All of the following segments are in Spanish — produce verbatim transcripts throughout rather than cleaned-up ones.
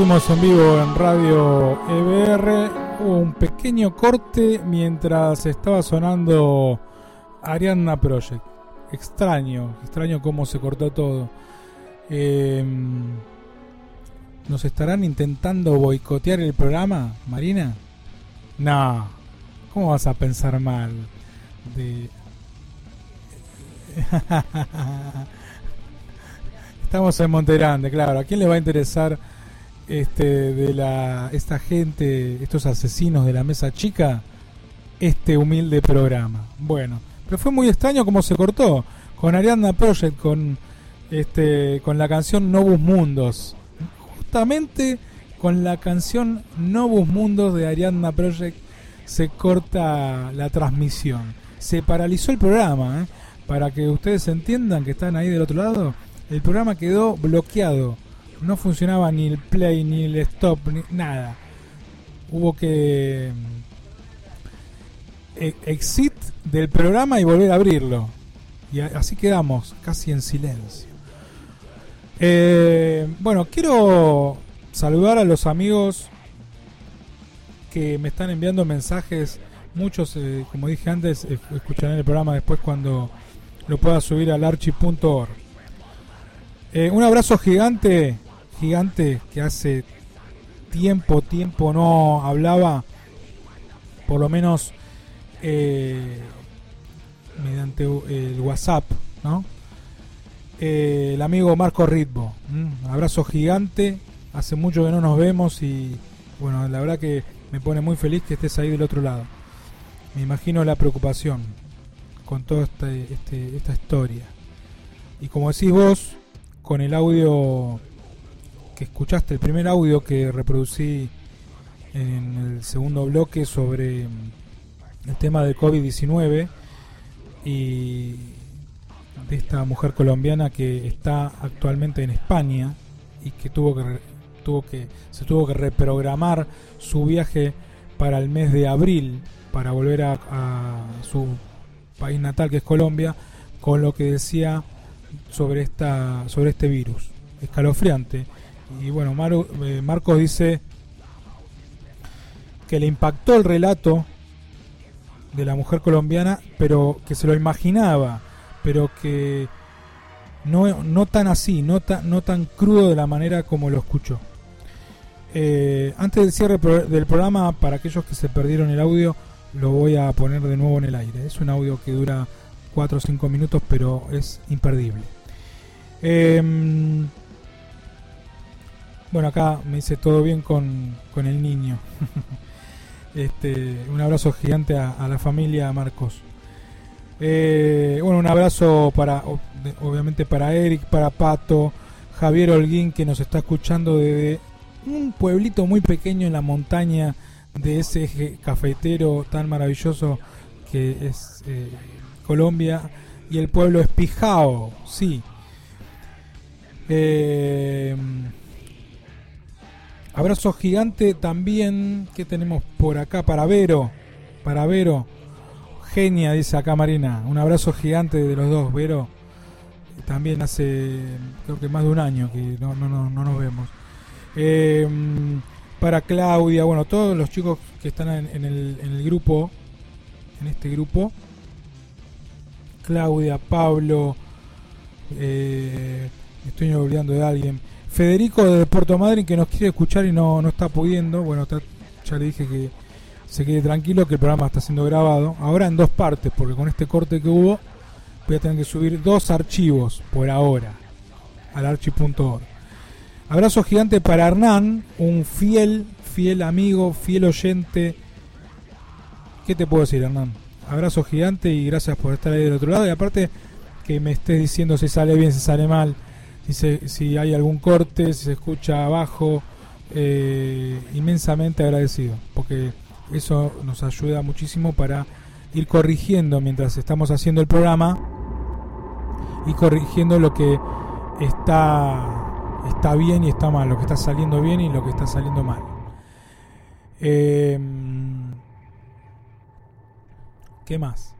Seguimos en vivo en Radio E B R. Hubo un pequeño corte mientras estaba sonando Ariadna Project. Extraño, extraño cómo se cortó todo. Eh, ¿Nos estarán intentando boicotear el programa, Marina? No, ¿cómo vas a pensar mal? De... Estamos en Monte Grande, claro. ¿A quién le va a interesar este de la esta gente, estos asesinos de la mesa chica, este humilde programa? Bueno, pero fue muy extraño cómo se cortó con Ariadna Project, con este con la canción Novus Mundos. Justamente con la canción Novus Mundos de Ariadna Project se corta la transmisión. Se paralizó el programa, ¿eh? Para que ustedes entiendan que están ahí del otro lado. El programa quedó bloqueado. No funcionaba ni el play, ni el stop, ni nada. Hubo que exit del programa y volver a abrirlo. Y así quedamos, casi en silencio. Eh, bueno, quiero saludar a los amigos que me están enviando mensajes. Muchos, eh, como dije antes, eh, escucharán el programa después cuando lo pueda subir al archi punto org. Eh, un abrazo gigante, gigante, que hace tiempo, tiempo no hablaba, por lo menos eh, mediante el WhatsApp, ¿no? Eh, el amigo Marco Ritbo. ¿Mm? Abrazo gigante, hace mucho que no nos vemos y bueno, la verdad que me pone muy feliz que estés ahí del otro lado. Me imagino la preocupación con toda esta, este, esta historia. Y como decís vos, con el audio que escuchaste, el primer audio que reproducí en el segundo bloque sobre el tema del covid diecinueve y de esta mujer colombiana que está actualmente en España y que tuvo que tuvo que se tuvo que reprogramar su viaje para el mes de abril para volver a, a su país natal, que es Colombia, con lo que decía sobre esta sobre este virus escalofriante. Y bueno, Maru, eh, Marcos dice que le impactó el relato de la mujer colombiana, pero que se lo imaginaba, pero que no, no tan así, no tan, no tan crudo de la manera como lo escuchó. Eh, antes del cierre del programa, para aquellos que se perdieron el audio, lo voy a poner de nuevo en el aire. Es un audio que dura cuatro o cinco minutos, pero es imperdible. Eh, bueno, acá me dice todo bien con, con el niño. este, un abrazo gigante a, a la familia Marcos. Eh, bueno, un abrazo para, obviamente, para Eric, para Pato, Javier Holguín, que nos está escuchando desde un pueblito muy pequeño en la montaña de ese eje cafetero tan maravilloso que es eh, Colombia, y el pueblo es Pijao, sí. Eh, abrazo gigante también, que tenemos por acá para Vero, para Vero, genia, dice acá Marina. Un abrazo gigante de los dos, Vero. También hace creo que más de un año que no, no, no, no nos vemos. Eh, para Claudia, bueno, todos los chicos que están en, en, el, en el grupo, en este grupo, Claudia, Pablo, eh, me estoy olvidando de alguien, Federico de Puerto Madryn, que nos quiere escuchar y no, no está pudiendo. Bueno, está, ya le dije que se quede tranquilo, que el programa está siendo grabado, ahora en dos partes, porque con este corte que hubo voy a tener que subir dos archivos por ahora al archi punto org. Abrazo gigante para Hernán, un fiel, fiel amigo, fiel oyente. ¿Qué te puedo decir, Hernán? Abrazo gigante y gracias por estar ahí del otro lado. Y aparte que me estés diciendo si sale bien, si sale mal, si, se, si hay algún corte, si se escucha abajo. Eh, inmensamente agradecido, porque eso nos ayuda muchísimo para ir corrigiendo mientras estamos haciendo el programa y corrigiendo lo que está... está bien y está mal, lo que está saliendo bien y lo que está saliendo mal. Eh, ¿Qué más?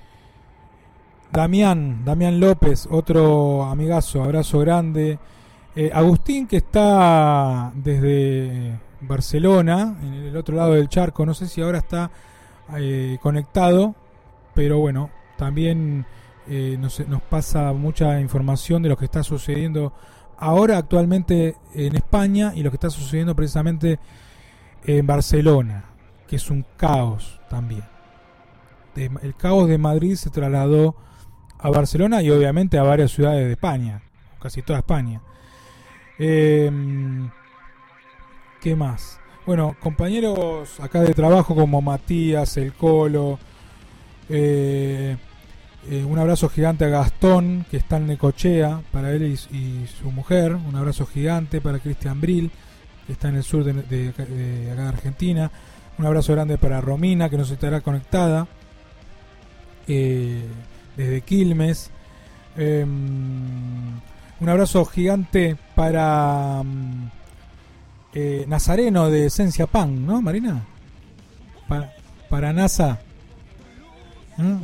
Damián, Damián López, otro amigazo, abrazo grande. Eh, Agustín, que está desde Barcelona, en el otro lado del charco, no sé si ahora está eh, conectado, pero bueno, también eh, nos, nos pasa mucha información de lo que está sucediendo ahora actualmente en España y lo que está sucediendo precisamente en Barcelona, que es un caos también. De, el caos de Madrid se trasladó a Barcelona y obviamente a varias ciudades de España, casi toda España. Eh, ¿Qué más? Bueno, compañeros acá de trabajo como Matías, El Colo, eh, eh, un abrazo gigante a Gastón, que está en Necochea, para él y, y su mujer. Un abrazo gigante para Cristian Bril, que está en el sur de, de, de acá de Argentina. Un abrazo grande para Romina, que nos estará conectada eh, desde Quilmes. Eh, un abrazo gigante para um, eh, Nazareno de Esencia Pan, ¿no, Marina? Para, para NASA. ¿Mm?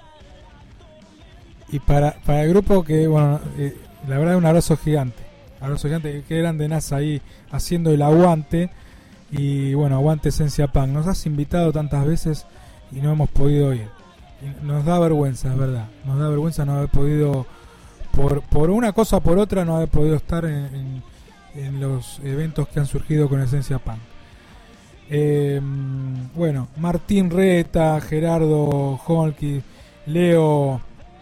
Y para, para el grupo que, bueno, eh, la verdad un abrazo gigante. Un abrazo gigante, que eran de NASA ahí haciendo el aguante. Y bueno, aguante Esencia Pan. Nos has invitado tantas veces y no hemos podido ir. Y nos da vergüenza, es verdad. Nos da vergüenza no haber podido, por, por una cosa o por otra, no haber podido estar en, en, en los eventos que han surgido con Esencia Pan. Eh, bueno, Martín Reta, Gerardo Holky, Leo,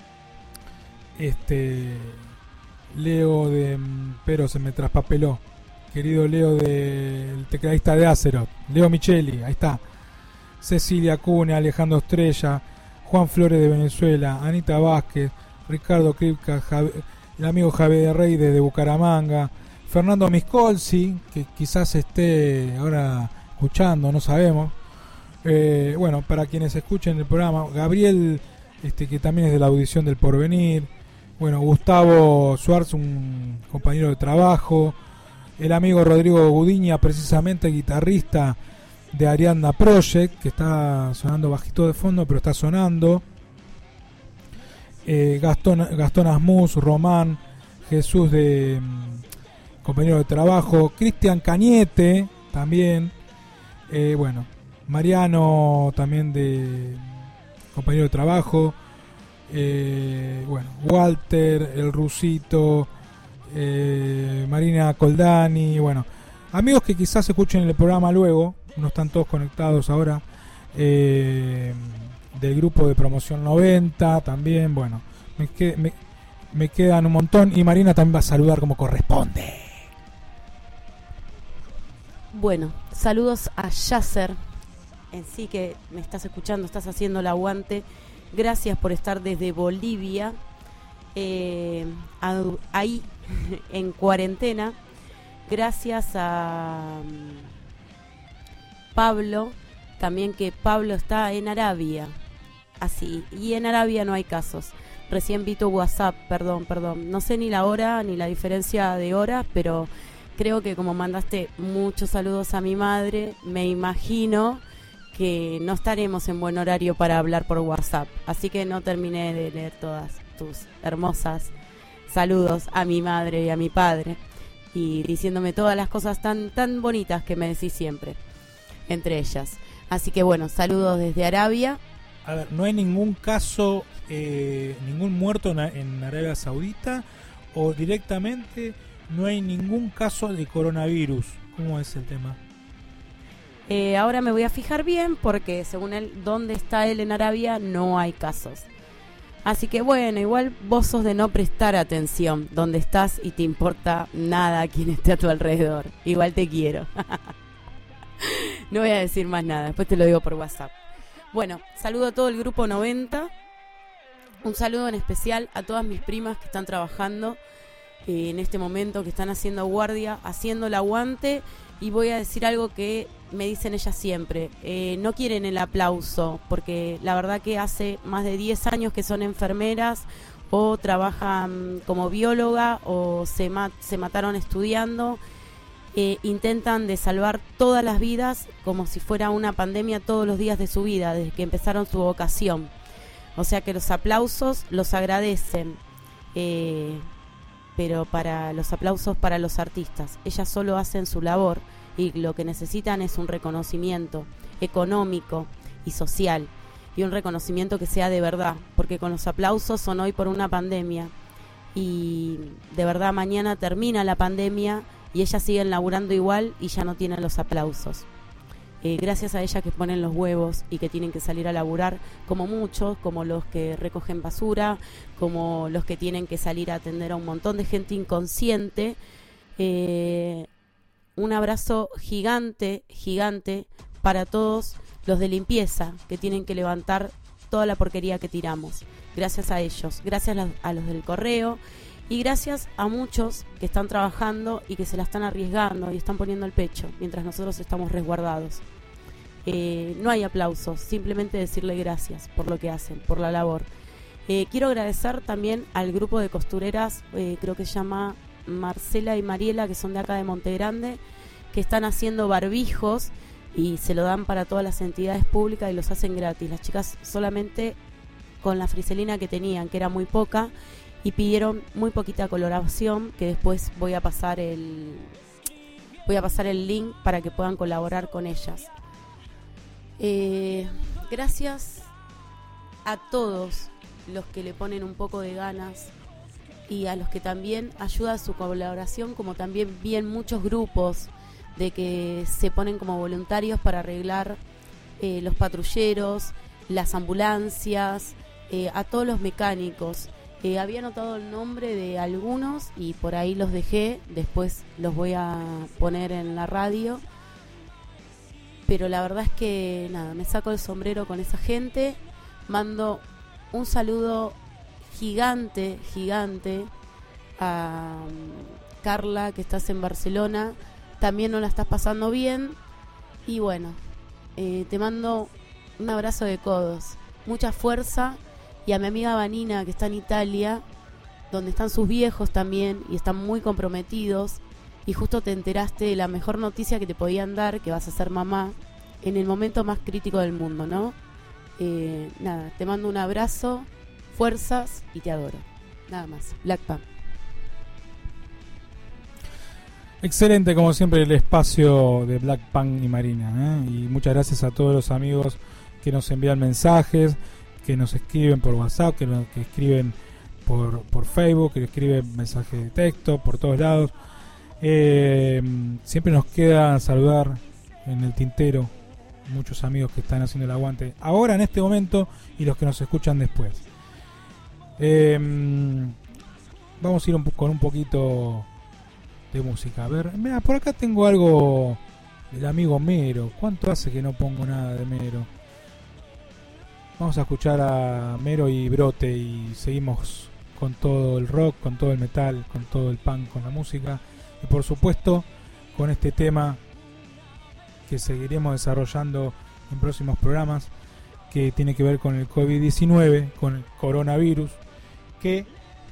este, Leo de, pero se me traspapeló. Querido Leo, del tecladista de Azeroth, Leo Micheli, ahí está. Cecilia Cune, Alejandro Estrella, Juan Flores de Venezuela, Anita Vázquez, Ricardo Kripka, Javi, el amigo Javier Rey de Bucaramanga, Fernando Miscolci, que quizás esté ahora escuchando, no sabemos. Eh, bueno, para quienes escuchen el programa, Gabriel, este, que también es de la audición del Porvenir. Bueno, Gustavo Suárez, un compañero de trabajo. El amigo Rodrigo Gudiña, precisamente guitarrista de Ariadna Project, que está sonando bajito de fondo, pero está sonando. Eh, Gastón, Gastón Asmus, Román, Jesús de um, compañero de trabajo. Cristian Cañete, también. Eh, bueno, Mariano, también de compañero de trabajo. Eh, bueno, Walter, el Rusito. Eh, Marina Coldani, bueno, amigos que quizás escuchen el programa luego, no están todos conectados ahora, eh, del grupo de promoción noventa también, bueno, me, que, me, me quedan un montón y Marina también va a saludar como corresponde. Bueno, saludos a Yasser, en sí que me estás escuchando, estás haciendo el aguante, gracias por estar desde Bolivia, eh, a, ahí en cuarentena, gracias a um, Pablo, también que Pablo está en Arabia, así, y en Arabia no hay casos. Recién vi tu WhatsApp, perdón, perdón, no sé ni la hora ni la diferencia de hora, pero creo que como mandaste muchos saludos a mi madre, me imagino que no estaremos en buen horario para hablar por WhatsApp, así que no terminé de leer todas tus hermosas saludos a mi madre y a mi padre y diciéndome todas las cosas tan tan bonitas que me decís siempre, entre ellas. Así que bueno, saludos desde Arabia. A ver, ¿no hay ningún caso, eh, ningún muerto en, en Arabia Saudita o directamente no hay ningún caso de coronavirus? ¿Cómo es el tema? Eh, ahora me voy a fijar bien porque según él, donde está él en Arabia no hay casos. Así que bueno, igual vos sos de no prestar atención donde estás y te importa nada quién esté a tu alrededor. Igual te quiero. No voy a decir más nada, después te lo digo por WhatsApp. Bueno, saludo a todo el grupo noventa. Un saludo en especial a todas mis primas que están trabajando eh, en este momento, que están haciendo guardia, haciendo el aguante. Y voy a decir algo que me dicen ellas siempre, eh, no quieren el aplauso, porque la verdad que hace más de diez años que son enfermeras o trabajan como bióloga o se, mat- se mataron estudiando, eh, intentan de salvar todas las vidas como si fuera una pandemia todos los días de su vida, desde que empezaron su vocación. O sea que los aplausos los agradecen, eh, pero para los aplausos para los artistas. Ellas solo hacen su labor y lo que necesitan es un reconocimiento económico y social, y un reconocimiento que sea de verdad, porque con los aplausos son hoy por una pandemia, y de verdad mañana termina la pandemia y ellas siguen laburando igual y ya no tienen los aplausos. Eh, gracias a ellas que ponen los huevos y que tienen que salir a laburar, como muchos, como los que recogen basura, como los que tienen que salir a atender a un montón de gente inconsciente. Eh, un abrazo gigante, gigante para todos los de limpieza que tienen que levantar toda la porquería que tiramos. Gracias a ellos, gracias a los, a los del correo, y gracias a muchos que están trabajando y que se la están arriesgando y están poniendo el pecho mientras nosotros estamos resguardados. Eh, no hay aplausos, simplemente decirle gracias por lo que hacen, por la labor. Eh, quiero agradecer también al grupo de costureras, eh, creo que se llama Marcela y Mariela, que son de acá de Monte Grande, que están haciendo barbijos y se lo dan para todas las entidades públicas y los hacen gratis. Las chicas solamente con la friselina que tenían, que era muy poca, y pidieron muy poquita coloración, que después voy a pasar el voy a pasar el link para que puedan colaborar con ellas. Eh, gracias a todos los que le ponen un poco de ganas y a los que también ayudan su colaboración, como también bien muchos grupos de que se ponen como voluntarios para arreglar eh, los patrulleros, las ambulancias, eh, a todos los mecánicos. Eh, había anotado el nombre de algunos y por ahí los dejé, después los voy a poner en la radio, pero la verdad es que nada, me saco el sombrero con esa gente. Mando un saludo gigante, gigante a um, Carla, que estás en Barcelona, también no la estás pasando bien, y bueno, eh, te mando un abrazo de codos, mucha fuerza. Y a mi amiga Vanina, que está en Italia, donde están sus viejos también y están muy comprometidos, y justo te enteraste de la mejor noticia que te podían dar, que vas a ser mamá en el momento más crítico del mundo, ¿no? Eh, nada, te mando un abrazo, fuerzas y te adoro. Nada más. Black Punk. Excelente, como siempre, el espacio de Black Punk y Marina, ¿eh? Y muchas gracias a todos los amigos que nos envían mensajes, que nos escriben por WhatsApp, que nos que escriben por, por Facebook, que escriben mensajes de texto por todos lados. Eh, siempre nos queda saludar en el tintero muchos amigos que están haciendo el aguante ahora en este momento y los que nos escuchan después. Eh, vamos a ir un, con un poquito de música. A ver, mira, por acá tengo algo del amigo Mero. ¿Cuánto hace que no pongo nada de Mero? Vamos a escuchar a Mero y Brote y seguimos con todo el rock, con todo el metal, con todo el punk, con la música y por supuesto con este tema que seguiremos desarrollando en próximos programas, que tiene que ver con el covid diecinueve, con el coronavirus, que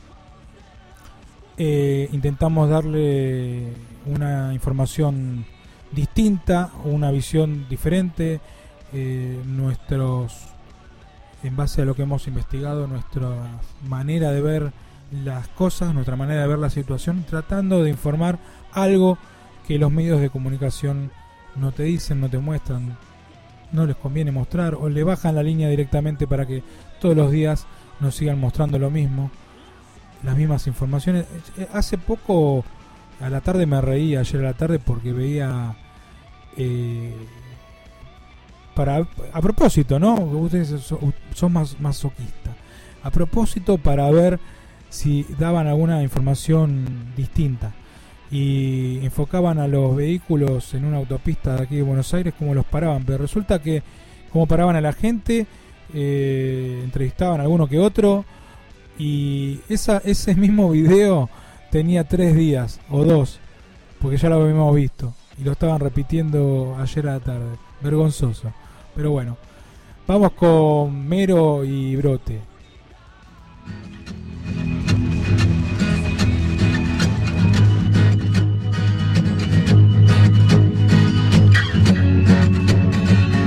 eh, intentamos darle una información distinta, una visión diferente, eh, nuestros en base a lo que hemos investigado, nuestra manera de ver las cosas, nuestra manera de ver la situación, tratando de informar algo que los medios de comunicación no te dicen, no te muestran, no les conviene mostrar, o le bajan la línea directamente para que todos los días nos sigan mostrando lo mismo, las mismas informaciones. Hace poco, a la tarde me reí, ayer a la tarde, porque veía... Eh, Para, a propósito, ¿no? Ustedes son, son más masoquistas. A propósito, para ver si daban alguna información distinta. Y enfocaban a los vehículos en una autopista de aquí de Buenos Aires, como los paraban. Pero resulta que, como paraban a la gente, eh, entrevistaban a alguno que otro. Y esa, ese mismo video tenía tres días o dos, porque ya lo habíamos visto. Y lo estaban repitiendo ayer a la tarde. Vergonzoso. Pero bueno, vamos con Mero y Brote.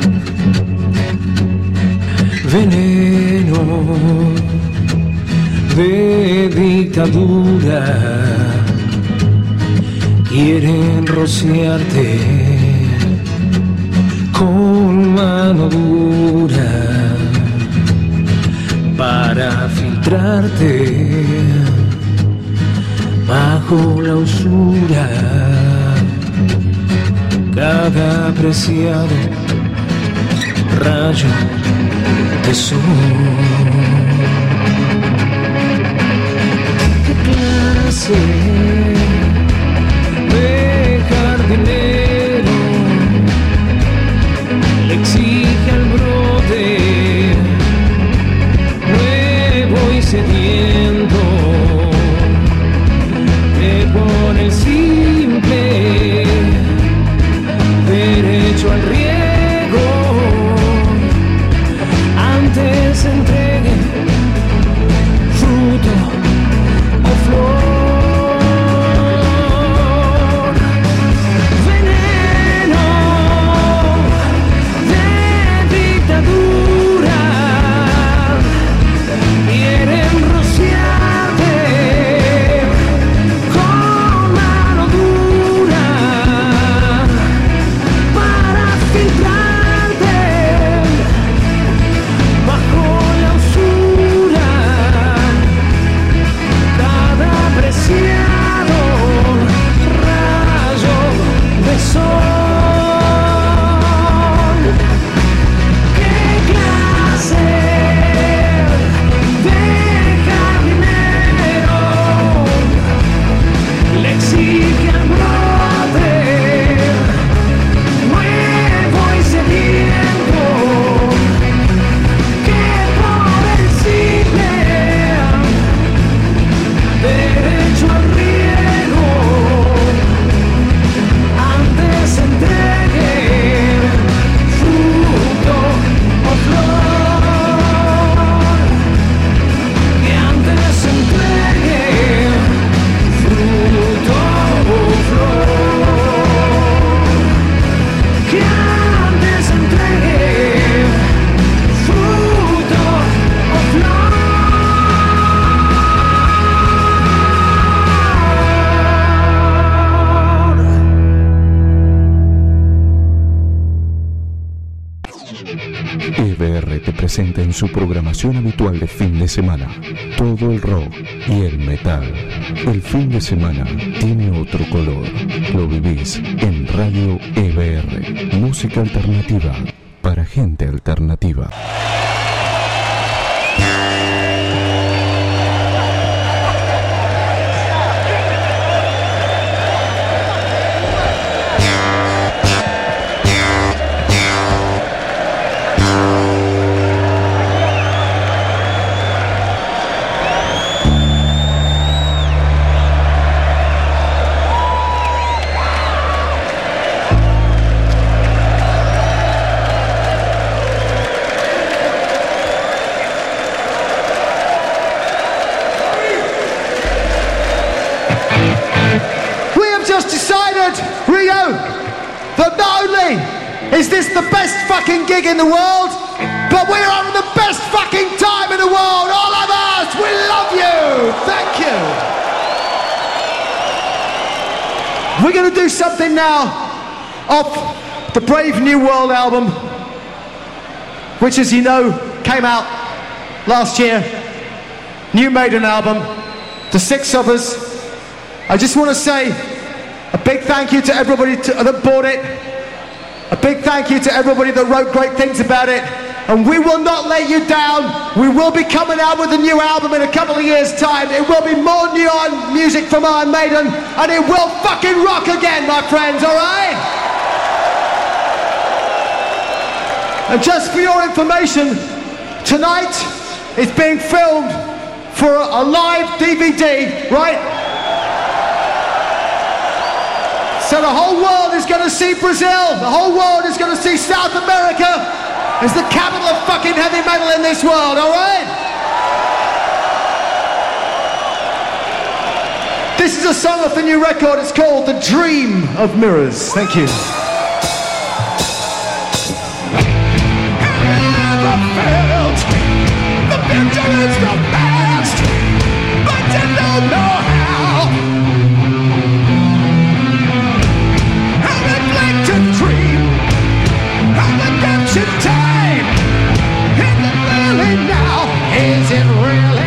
Veneno, de dictadura quieren rociarte con mano dura para filtrarte bajo la usura. Cada apreciado rayo de sol. ¿Qué clase de jardinero le exige al brote nuevo y sediento que por el simple derecho al riego antes entregue fruto o flor? Veneno de dictadura quieren rociarte con mano dura para filtrarte bajo la usura. Cada preciado rayo de sol. ¿Qué clase de jardinero le exige al brote nuevo y sediento que por el simple derecho al riego antes entregue fruto o flor? Que antes entregue fruto o flor. Que antes entregue fruto o flor. E B R te presenta en su programación habitual de fin de semana todo el rock y el metal. El fin de semana tiene otro color. Lo vivís en Radio E B R. Música alternativa para gente alternativa. We have just decided, Rio, that not only is this the best fucking gig in the world, but we're having the best fucking time in the world. All of us, we love you. Thank you. We're going to do something now off the Brave New World album, which, as you know, came out last year. New Maiden album. The six of us. I just want to say a big thank you to everybody to, that bought it. A big thank you to everybody that wrote great things about it. And we will not let you down. We will be coming out with a new album in a couple of years' time. It will be more neon music from Iron Maiden, and it will fucking rock again, my friends, all right? And just for your information, tonight it's being filmed for a live D V D, right? So the whole world is going to see Brazil. The whole world is going to see South America as the capital of fucking heavy metal in this world, all right? This is a song off the new record. It's called The Dream of Mirrors. Thank you. Never felt the vigilance of past. don't know how. A neglected dream, a redemption time. Is it really now? Is it really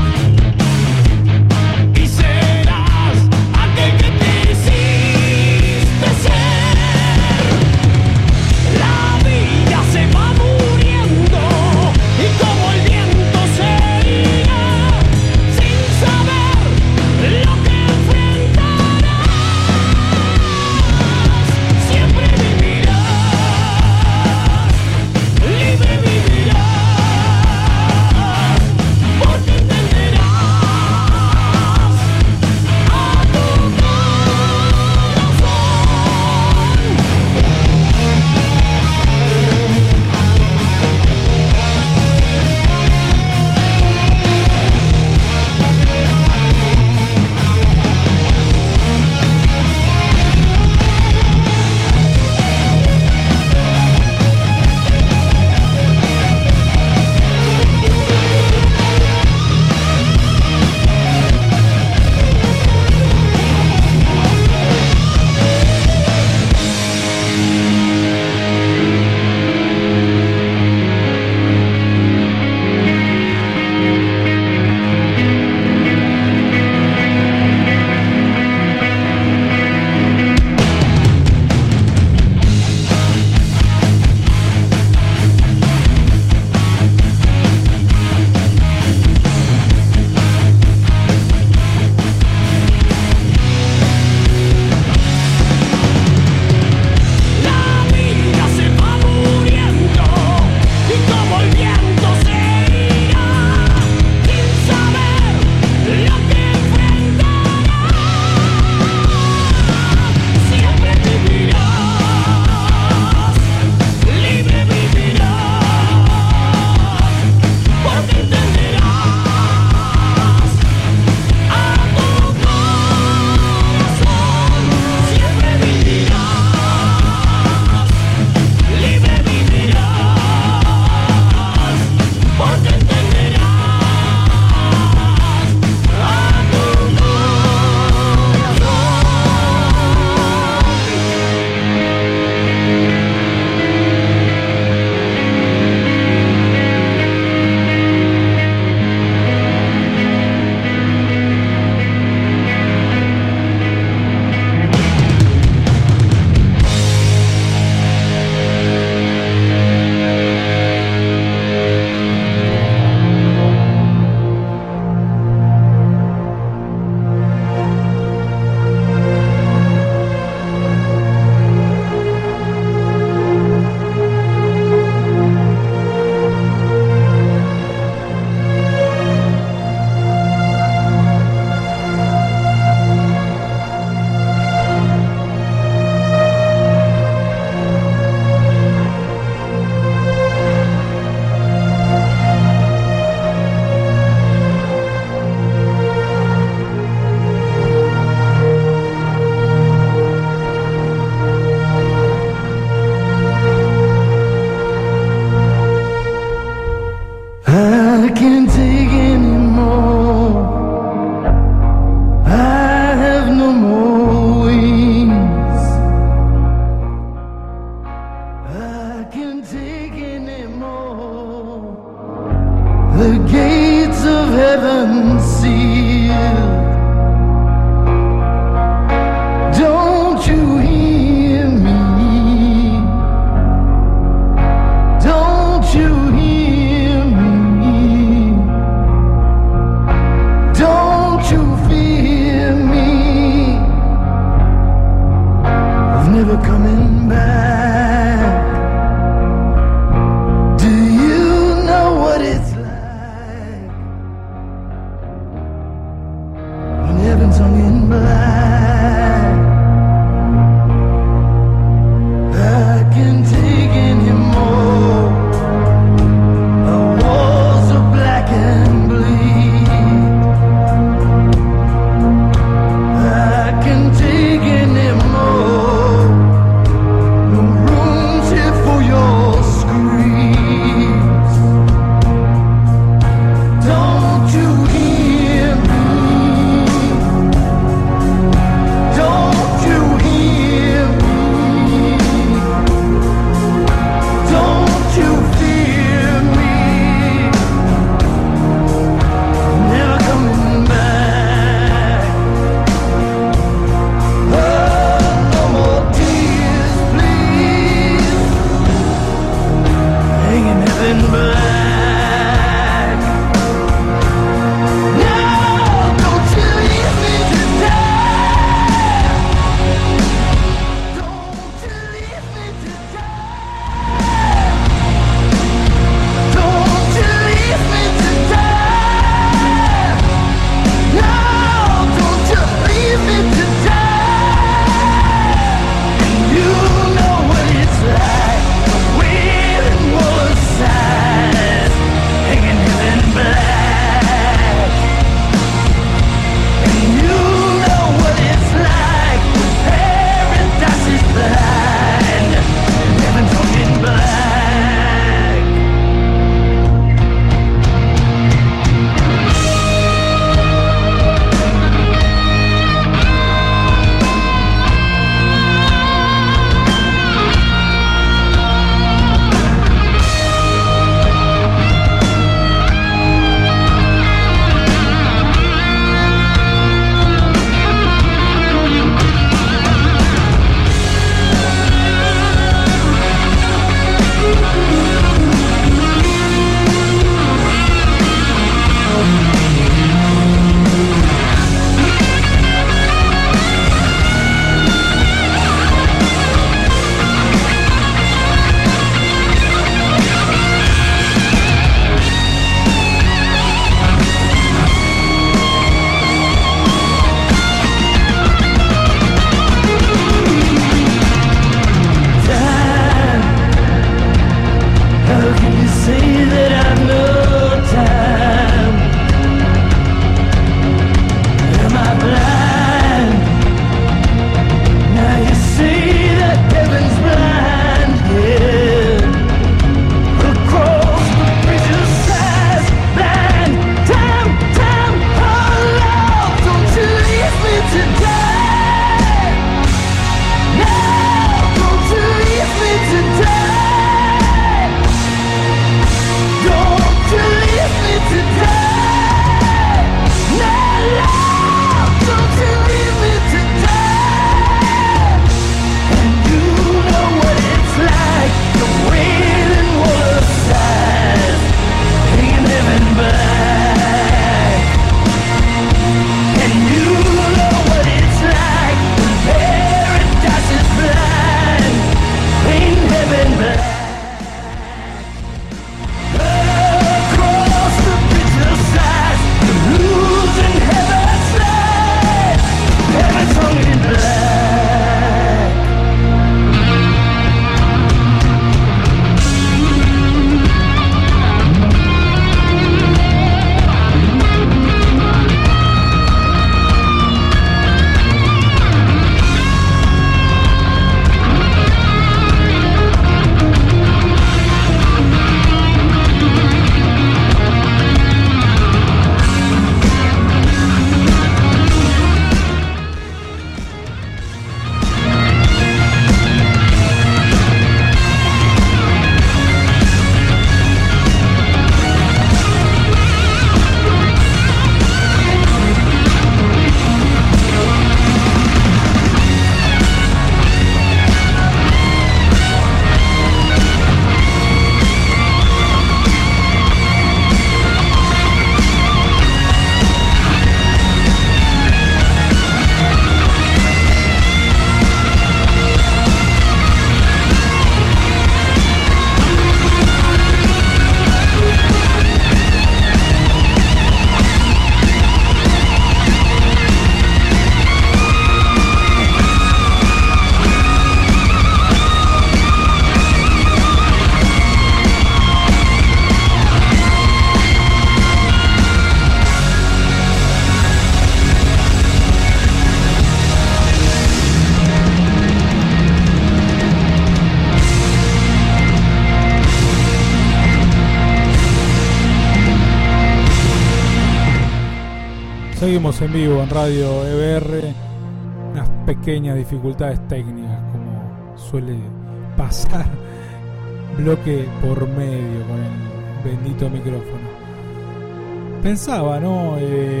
Seguimos en vivo en Radio E B R. Unas pequeñas dificultades técnicas, como suele pasar bloque por medio con el bendito micrófono. Pensaba, ¿no? Eh,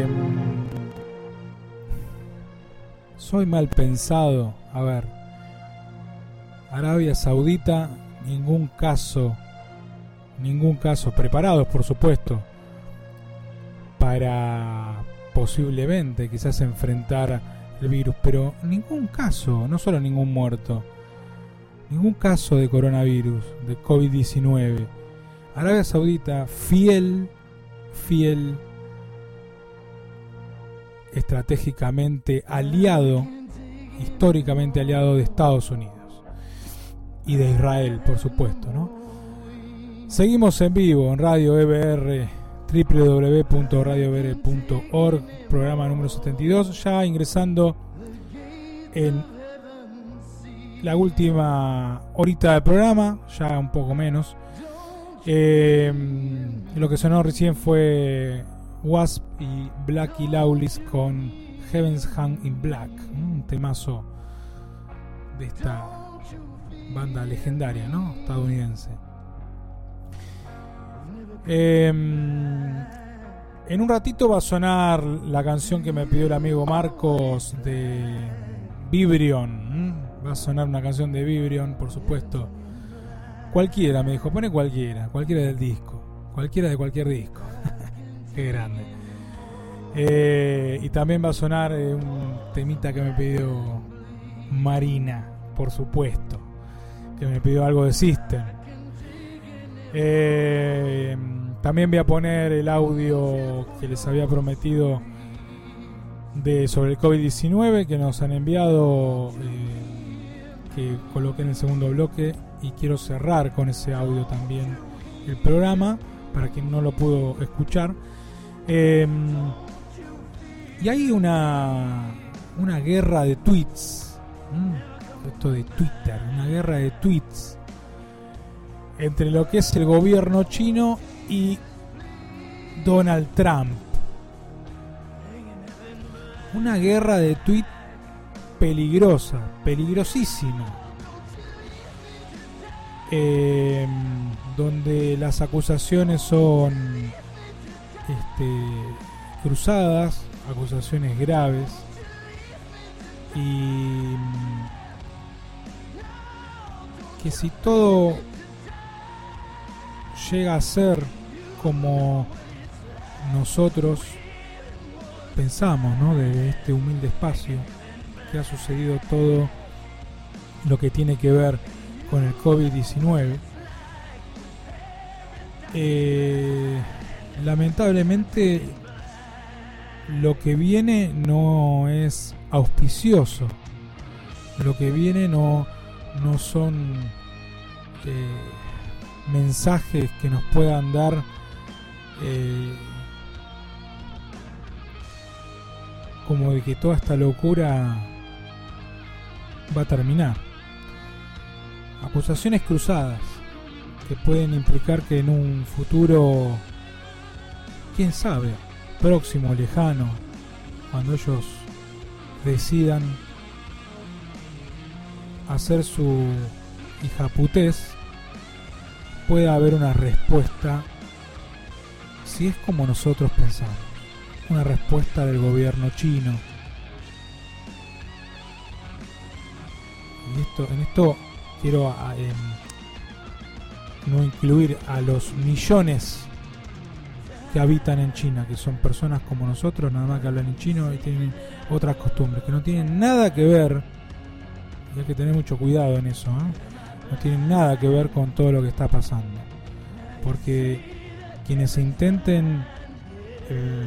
soy mal pensado. A ver, Arabia Saudita, ningún caso, ningún caso, preparados por supuesto, para posiblemente quizás enfrentar el virus, pero ningún caso, no solo ningún muerto, ningún caso de coronavirus, de COVID diecinueve. Arabia Saudita, fiel, fiel, estratégicamente aliado, históricamente aliado de Estados Unidos y de Israel, por supuesto, ¿no? Seguimos en vivo en Radio E B R, doble u doble u doble u punto radio e b r punto org, programa número setenta y dos, ya ingresando en la última horita del programa, ya un poco menos. Eh, lo que sonó recién fue Wasp y Blackie Lawless con Heaven's Hand in Black, un temazo de esta banda legendaria, ¿no? Estadounidense. Eh, en un ratito va a sonar la canción que me pidió el amigo Marcos de Vibrion. Va a sonar una canción de Vibrion, por supuesto. Cualquiera, me dijo, pone cualquiera, cualquiera del disco, cualquiera de cualquier disco. Qué grande. Eh, y también va a sonar eh, un temita que me pidió Marina, por supuesto, que me pidió algo de System. Eh, también voy a poner el audio que les había prometido de sobre el COVID diecinueve que nos han enviado, eh, que coloqué en el segundo bloque, y quiero cerrar con ese audio también el programa para quien no lo pudo escuchar. Eh, y hay una una guerra de tweets, ¿m? esto de Twitter, una guerra de tweets entre lo que es el gobierno chino y Donald Trump. Una guerra de tweets peligrosa, peligrosísima, eh, donde las acusaciones son este, cruzadas, acusaciones graves, y que si todo llega a ser como nosotros pensamos, ¿no? De este humilde espacio, que ha sucedido todo lo que tiene que ver con el COVID diecinueve, eh, lamentablemente lo que viene no es auspicioso. Lo que viene no, no son eh, mensajes que nos puedan dar eh, como de que toda esta locura va a terminar. Acusaciones cruzadas que pueden implicar que en un futuro, quién sabe, próximo, lejano, cuando ellos decidan hacer su hijaputés, pueda haber una respuesta, si es como nosotros pensamos, una respuesta del gobierno chino. Y esto, en esto quiero eh, no incluir a los millones que habitan en China, que son personas como nosotros, nada más que hablan en chino y tienen otras costumbres, que no tienen nada que ver, y hay que tener mucho cuidado en eso, ¿eh? No tienen nada que ver con todo lo que está pasando, porque quienes se intenten eh,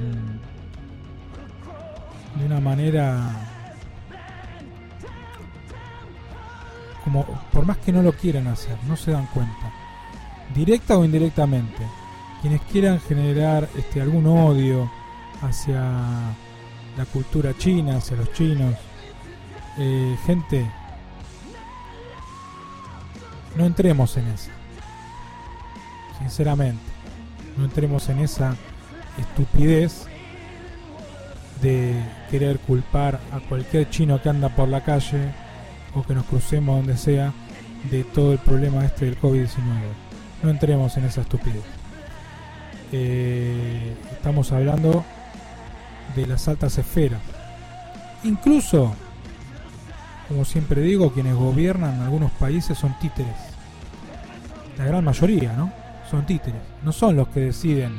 de una manera, como por más que no lo quieran hacer, no se dan cuenta, directa o indirectamente, quienes quieran generar este algún odio hacia la cultura china, hacia los chinos, eh, gente, no entremos en esa, sinceramente, no entremos en esa estupidez de querer culpar a cualquier chino que anda por la calle o que nos crucemos donde sea de todo el problema este del covid diecinueve. No entremos en esa estupidez. Eh, estamos hablando de las altas esferas. Incluso, como siempre digo, quienes gobiernan en algunos países son títeres. La gran mayoría, ¿no? Son títeres. No son los que deciden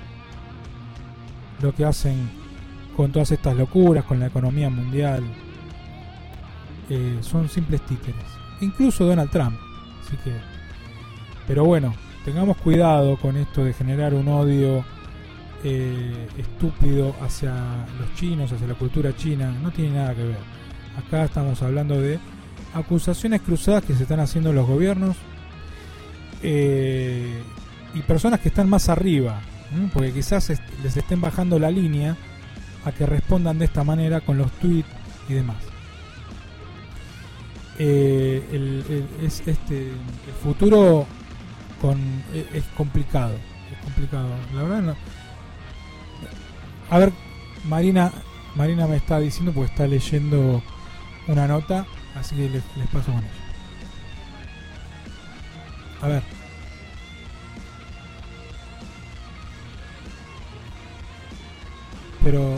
lo que hacen con todas estas locuras, con la economía mundial. Eh, son simples títeres. Incluso Donald Trump. Así que, pero bueno, tengamos cuidado con esto de generar un odio eh, estúpido hacia los chinos, hacia la cultura china. No tiene nada que ver. Acá estamos hablando de acusaciones cruzadas que se están haciendo los gobiernos eh, y personas que están más arriba, ¿m? porque quizás est- les estén bajando la línea a que respondan de esta manera con los tweets y demás. Eh, el, el, es este el futuro con es, es complicado, es complicado. La verdad no. A ver, Marina, Marina me está diciendo porque está leyendo una nota, así que les, les paso con ella. A ver. Pero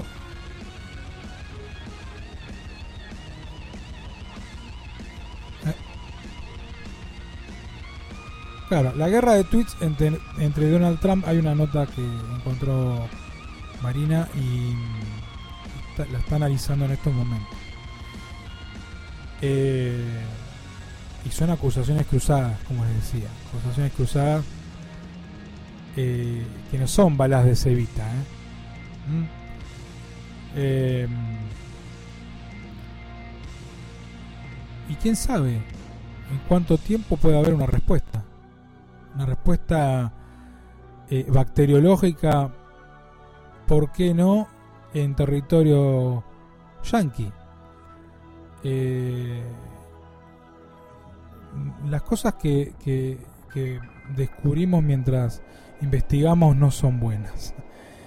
claro, la guerra de tweets entre, entre Donald Trump, hay una nota que encontró Marina y está, la está analizando en estos momentos. Eh, y son acusaciones cruzadas, como les decía, acusaciones cruzadas eh, que no son balas de cebita, ¿eh? ¿Mm? Eh, y quién sabe en cuánto tiempo puede haber una respuesta. Una respuesta eh, bacteriológica, ¿por qué no en territorio yanqui? Eh, las cosas que, que, que descubrimos mientras investigamos no son buenas.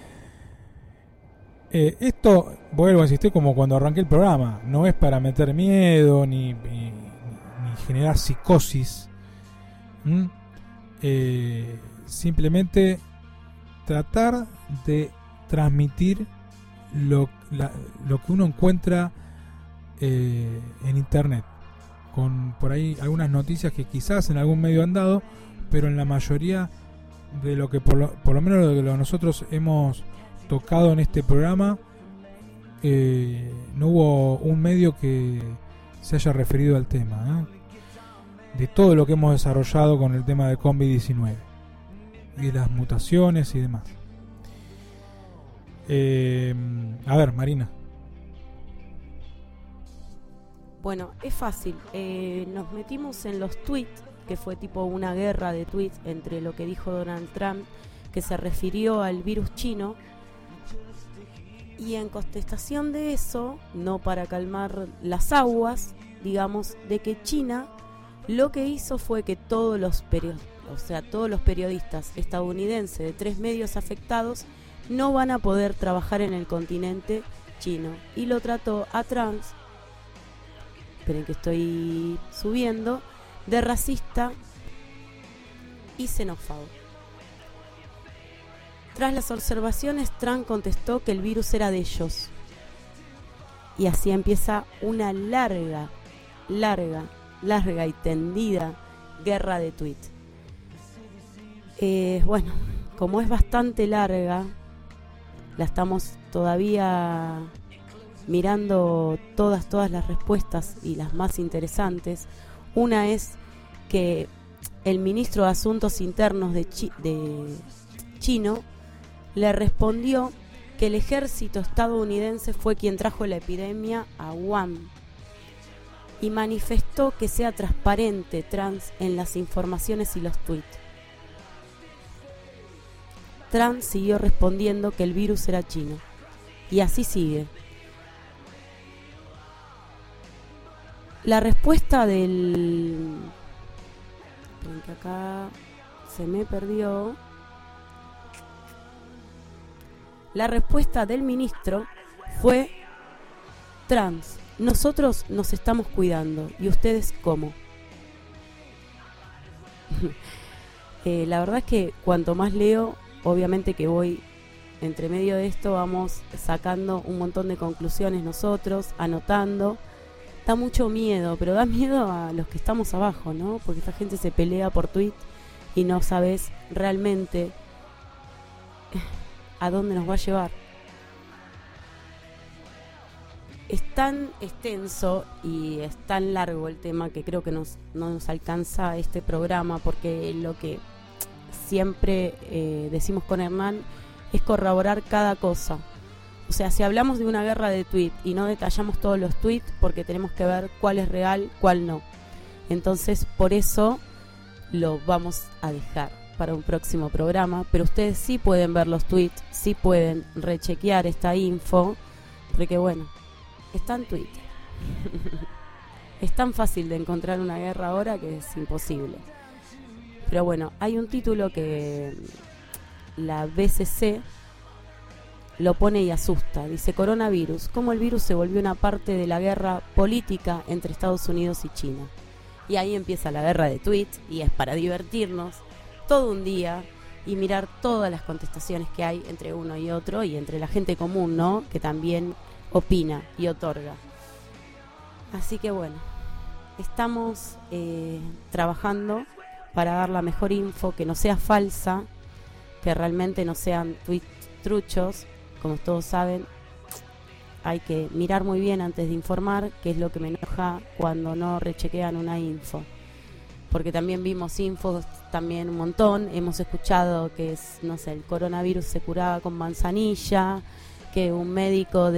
Eh, esto, vuelvo a insistir como cuando arranqué el programa, no es para meter miedo ni, ni, ni generar psicosis. ¿Mm? Eh, simplemente tratar de transmitir lo, la, lo que uno encuentra eh, en internet, con por ahí algunas noticias que quizás en algún medio han dado, pero en la mayoría de lo que por lo, por lo menos lo que nosotros hemos tocado en este programa, eh, no hubo un medio que se haya referido al tema, ¿eh? De todo lo que hemos desarrollado con el tema de covid diecinueve y las mutaciones y demás. Eh, a ver, Marina. Bueno, es fácil. Eh, nos metimos en los tweets, que fue tipo una guerra de tweets entre lo que dijo Donald Trump, que se refirió al virus chino, y en contestación de eso, no para calmar las aguas, digamos, de que China lo que hizo fue que todos los periodistas, o sea, todos los periodistas estadounidenses de tres medios afectados no van a poder trabajar en el continente chino. Y lo trató a Trump, esperen que estoy subiendo, de racista y xenófobo. Tras las observaciones, Trump contestó que el virus era de ellos. Y así empieza una larga, larga, larga y tendida guerra de tweets. Eh, bueno, como es bastante larga, la estamos todavía mirando todas, todas las respuestas y las más interesantes. Una es que el ministro de Asuntos Internos de, Chi- de chino le respondió que el ejército estadounidense fue quien trajo la epidemia a Wuhan y manifestó que sea transparente Trump en las informaciones y los tweets. Trump siguió respondiendo que el virus era chino y así sigue. La respuesta del... Esperen que acá se me perdió. La respuesta del ministro fue trans. Nosotros nos estamos cuidando. ¿Y ustedes cómo? eh, la verdad es que cuanto más leo, obviamente que voy entre medio de esto, vamos sacando un montón de conclusiones nosotros, anotando. Da mucho miedo, pero da miedo a los que estamos abajo, ¿no? Porque esta gente se pelea por tweet y no sabes realmente a dónde nos va a llevar. Es tan extenso y es tan largo el tema que creo que nos, no nos alcanza este programa, porque lo que siempre eh, decimos con Hernán es corroborar cada cosa. O sea, si hablamos de una guerra de tweet y no detallamos todos los tweets, porque tenemos que ver cuál es real, cuál no. Entonces, por eso lo vamos a dejar para un próximo programa, pero ustedes sí pueden ver los tweets, sí pueden rechequear esta info, porque bueno, está en Twitter. Es tan fácil de encontrar una guerra ahora que es imposible. Pero bueno, hay un título que la B C C lo pone y asusta. Dice: coronavirus, cómo el virus se volvió una parte de la guerra política entre Estados Unidos y China. Y ahí empieza la guerra de tweets, y es para divertirnos todo un día y mirar todas las contestaciones que hay entre uno y otro, y entre la gente común, ¿no?, que también opina y otorga. Así que bueno, estamos eh, trabajando para dar la mejor info, que no sea falsa, que realmente no sean tweets truchos. Como todos saben, hay que mirar muy bien antes de informar, que es lo que me enoja cuando no rechequean una info. Porque también vimos infos, también un montón, hemos escuchado que es, no sé, el coronavirus se curaba con manzanilla, que un médico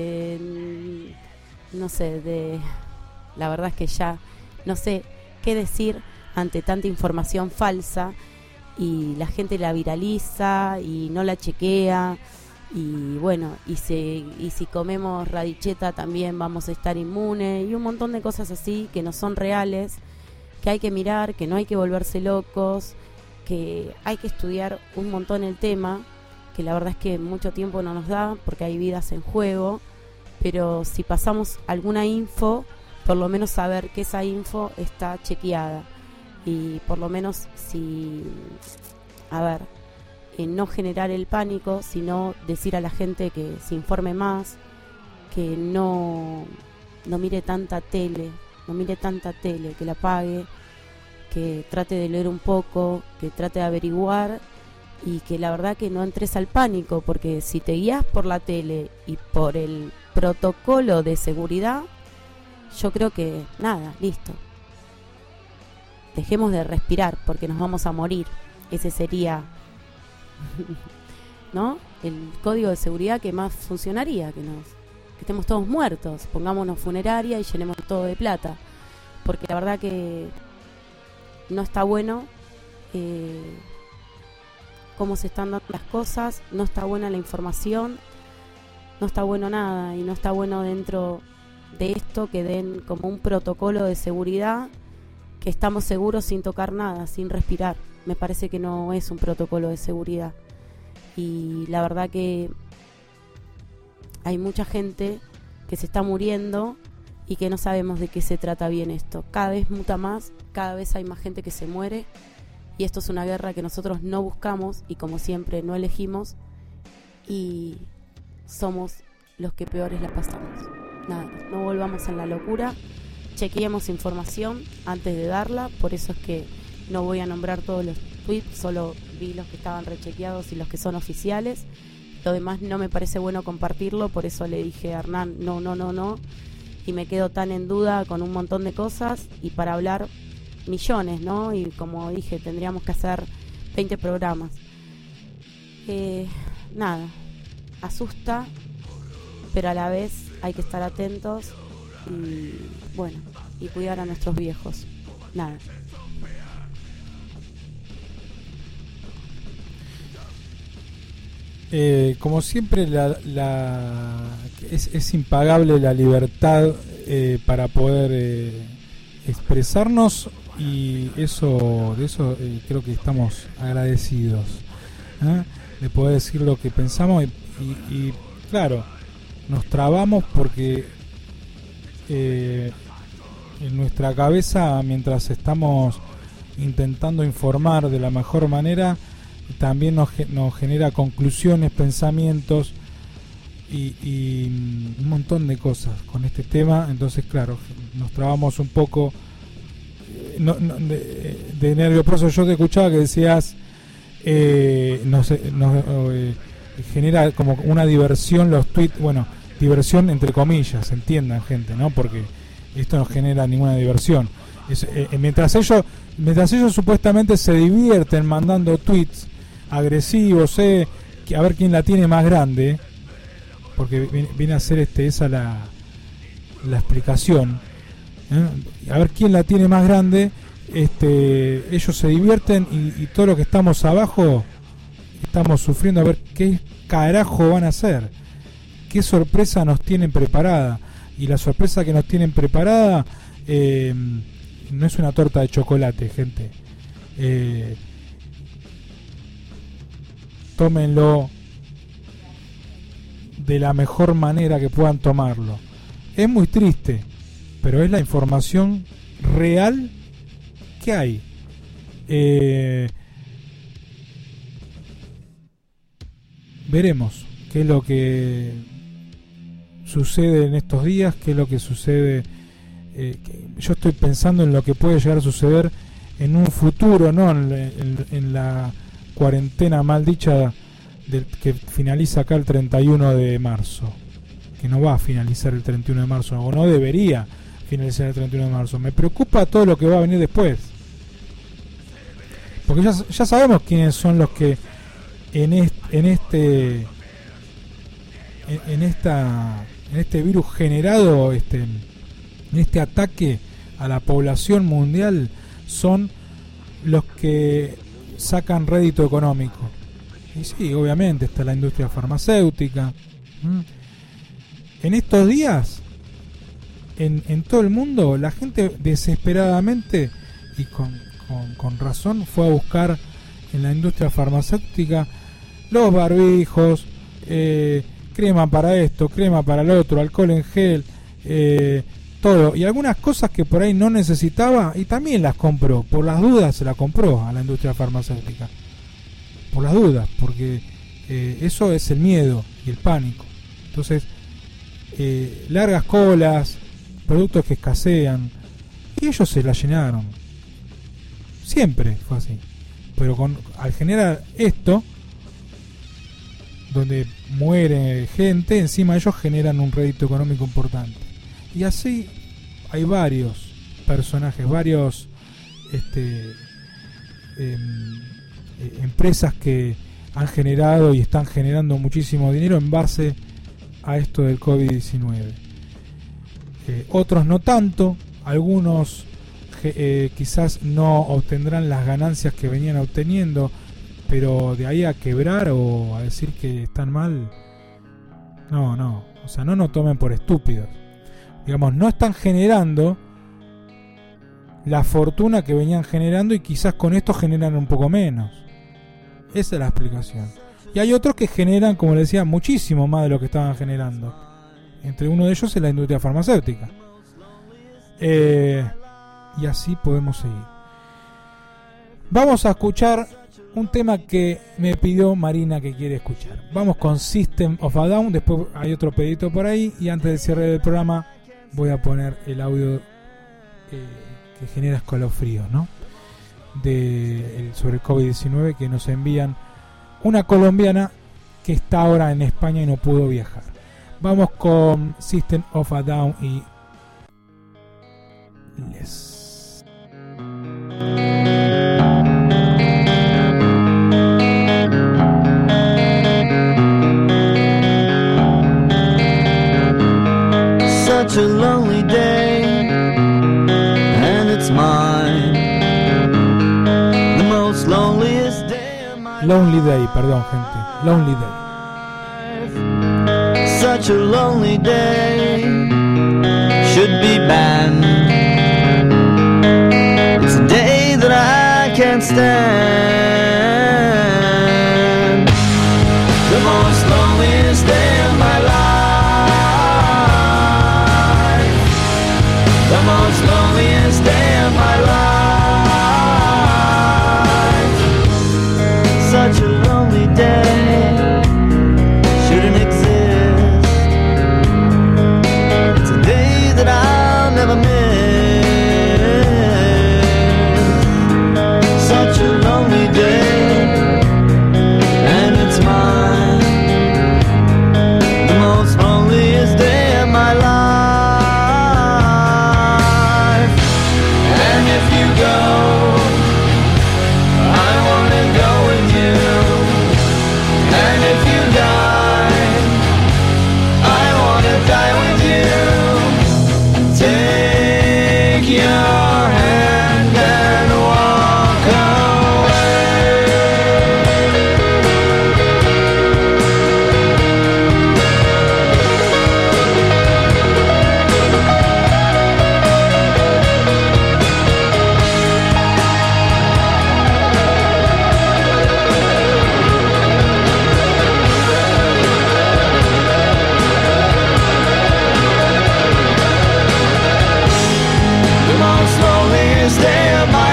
de, no sé, de, la verdad es que ya no sé qué decir ante tanta información falsa, y la gente la viraliza y no la chequea. Y bueno, y, se, y si comemos radicheta también vamos a estar inmunes, y un montón de cosas así que no son reales, que hay que mirar, que no hay que volverse locos, que hay que estudiar un montón el tema, que la verdad es que mucho tiempo no nos da porque hay vidas en juego. Pero si pasamos alguna info, por lo menos saber que esa info está chequeada, y por lo menos si, a ver, Eh, no generar el pánico, sino decir a la gente que se informe más, que no, no mire tanta tele, no mire tanta tele, que la apague, que trate de leer un poco, que trate de averiguar, y que la verdad que no entres al pánico, porque si te guías por la tele y por el protocolo de seguridad, yo creo que nada, listo. Dejemos de respirar porque nos vamos a morir. Ese sería, ¿no?, el código de seguridad que más funcionaría, que nos que estemos todos muertos, pongámonos funeraria y llenemos todo de plata, porque la verdad que no está bueno eh, cómo se están dando las cosas, no está buena la información, no está bueno nada, y no está bueno dentro de esto que den como un protocolo de seguridad, que estamos seguros sin tocar nada, sin respirar. Me parece que no es un protocolo de seguridad, y la verdad que hay mucha gente que se está muriendo y que no sabemos de qué se trata bien esto. Cada vez muta más, cada vez hay más gente que se muere, y esto es una guerra que nosotros no buscamos y, como siempre, no elegimos, y somos los que peores la pasamos. Nada, no volvamos en la locura, chequeemos información antes de darla. Por eso es que no voy a nombrar todos los tweets, solo vi los que estaban rechequeados y los que son oficiales. Lo demás no me parece bueno compartirlo, por eso le dije a Hernán, no, no, no, no. Y me quedo tan en duda con un montón de cosas, y para hablar millones, ¿no? Y como dije, tendríamos que hacer veinte programas. Eh, nada, asusta, pero a la vez hay que estar atentos y, bueno, y cuidar a nuestros viejos. Nada. Eh, como siempre, la, la es, es impagable la libertad eh, para poder eh, expresarnos, y eso de eso eh, creo que estamos agradecidos, ¿eh? De poder decir lo que pensamos, y, y, y claro, nos trabamos porque eh, en nuestra cabeza, mientras estamos intentando informar de la mejor manera, también nos, nos genera conclusiones, pensamientos y, y un montón de cosas con este tema. Entonces, claro, nos trabamos un poco no, no, de, de nervio. Por eso yo te escuchaba que decías eh, nos, nos eh, genera como una diversión los tweets, bueno, diversión entre comillas, entiendan gente, ¿no? Porque esto no genera ninguna diversión. Es, eh, mientras ellos mientras ellos supuestamente se divierten mandando tweets agresivos, eh, que a ver quién la tiene más grande, porque viene, viene a ser este esa la la explicación, ¿eh? A ver quién la tiene más grande, este ellos se divierten y, y todo lo que estamos abajo estamos sufriendo a ver qué carajo van a hacer, qué sorpresa nos tienen preparada. Y la sorpresa que nos tienen preparada eh, no es una torta de chocolate, gente. Eh, tómenlo de la mejor manera que puedan tomarlo. Es muy triste, pero es la información real que hay. Eh, veremos qué es lo que sucede en estos días, qué es lo que sucede. Eh, que yo estoy pensando en lo que puede llegar a suceder en un futuro, no en, en, en la cuarentena mal dicha del, que finaliza acá el treinta y uno de marzo, que no va a finalizar el treinta y uno de marzo, o no debería finalizar el treinta y uno de marzo. Me preocupa todo lo que va a venir después, porque ya, ya sabemos quiénes son los que en este, en este en, en esta en este virus generado, este en este ataque a la población mundial, son los que sacan rédito económico. Y sí, obviamente está la industria farmacéutica. ¿Mm? En estos días, en, en todo el mundo, la gente desesperadamente y con, con, con razón fue a buscar en la industria farmacéutica los barbijos, eh, crema para esto, crema para el otro, alcohol en gel, eh, todo, y algunas cosas que por ahí no necesitaba y también las compró, por las dudas se la compró a la industria farmacéutica, por las dudas, porque eh, eso es el miedo y el pánico. Entonces, eh, largas colas, productos que escasean, y ellos se la llenaron. Siempre fue así, pero con, al generar esto, donde muere gente, encima ellos generan un rédito económico importante. Y así hay varios personajes, varios este, eh, eh, empresas que han generado y están generando muchísimo dinero en base a esto del covid diecinueve. Eh, otros no tanto, algunos eh, quizás no obtendrán las ganancias que venían obteniendo, pero de ahí a quebrar o a decir que están mal, no, no, o sea, no nos tomen por estúpidos. Digamos, no están generando la fortuna que venían generando y quizás con esto generan un poco menos. Esa es la explicación. Y hay otros que generan, como les decía, muchísimo más de lo que estaban generando. Entre uno de ellos es la industria farmacéutica. Eh, y así podemos seguir. Vamos a escuchar un tema que me pidió Marina que quiere escuchar. Vamos con System of a Down. Después hay otro pedito por ahí. Y antes del cierre del programa voy a poner el audio eh, que genera escalofríos, ¿no? De, el, sobre el covid diecinueve que nos envían una colombiana que está ahora en España y no pudo viajar. Vamos con System of a Down y Les. Such a lonely day, and it's mine, the most loneliest day of my Lonely Day, perdón gente, Lonely Day. life. Such a lonely day should be banned. It's a day that I can't stand. The most loneliest day of my life. the most loneliest day of my life. Such a lonely day shouldn't exist. It's a day that I'll never miss. Such a lonely day, and it's mine. The most loneliest day of my life. And if you go, I wanna go with you. And if you die, I wanna die with you. Take your hand and walk away. The most loneliest day of my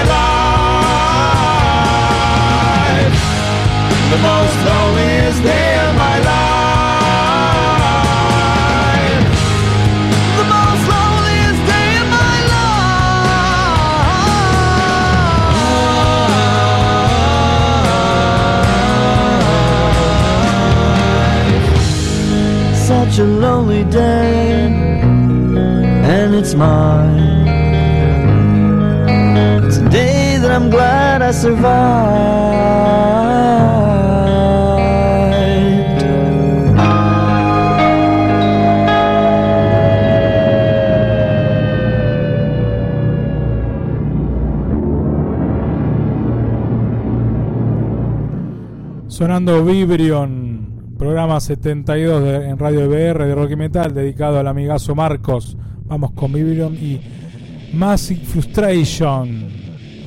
life. The most loneliest day of my life. The most loneliest day of my life. Such a lonely day, and it's mine. It's a day that I'm glad I survived. Sonando Vibrion, programa setenta y dos de, en Radio B R de Rock y Metal, dedicado al amigazo Marcos. Vamos con Vibrion y Massive Frustration.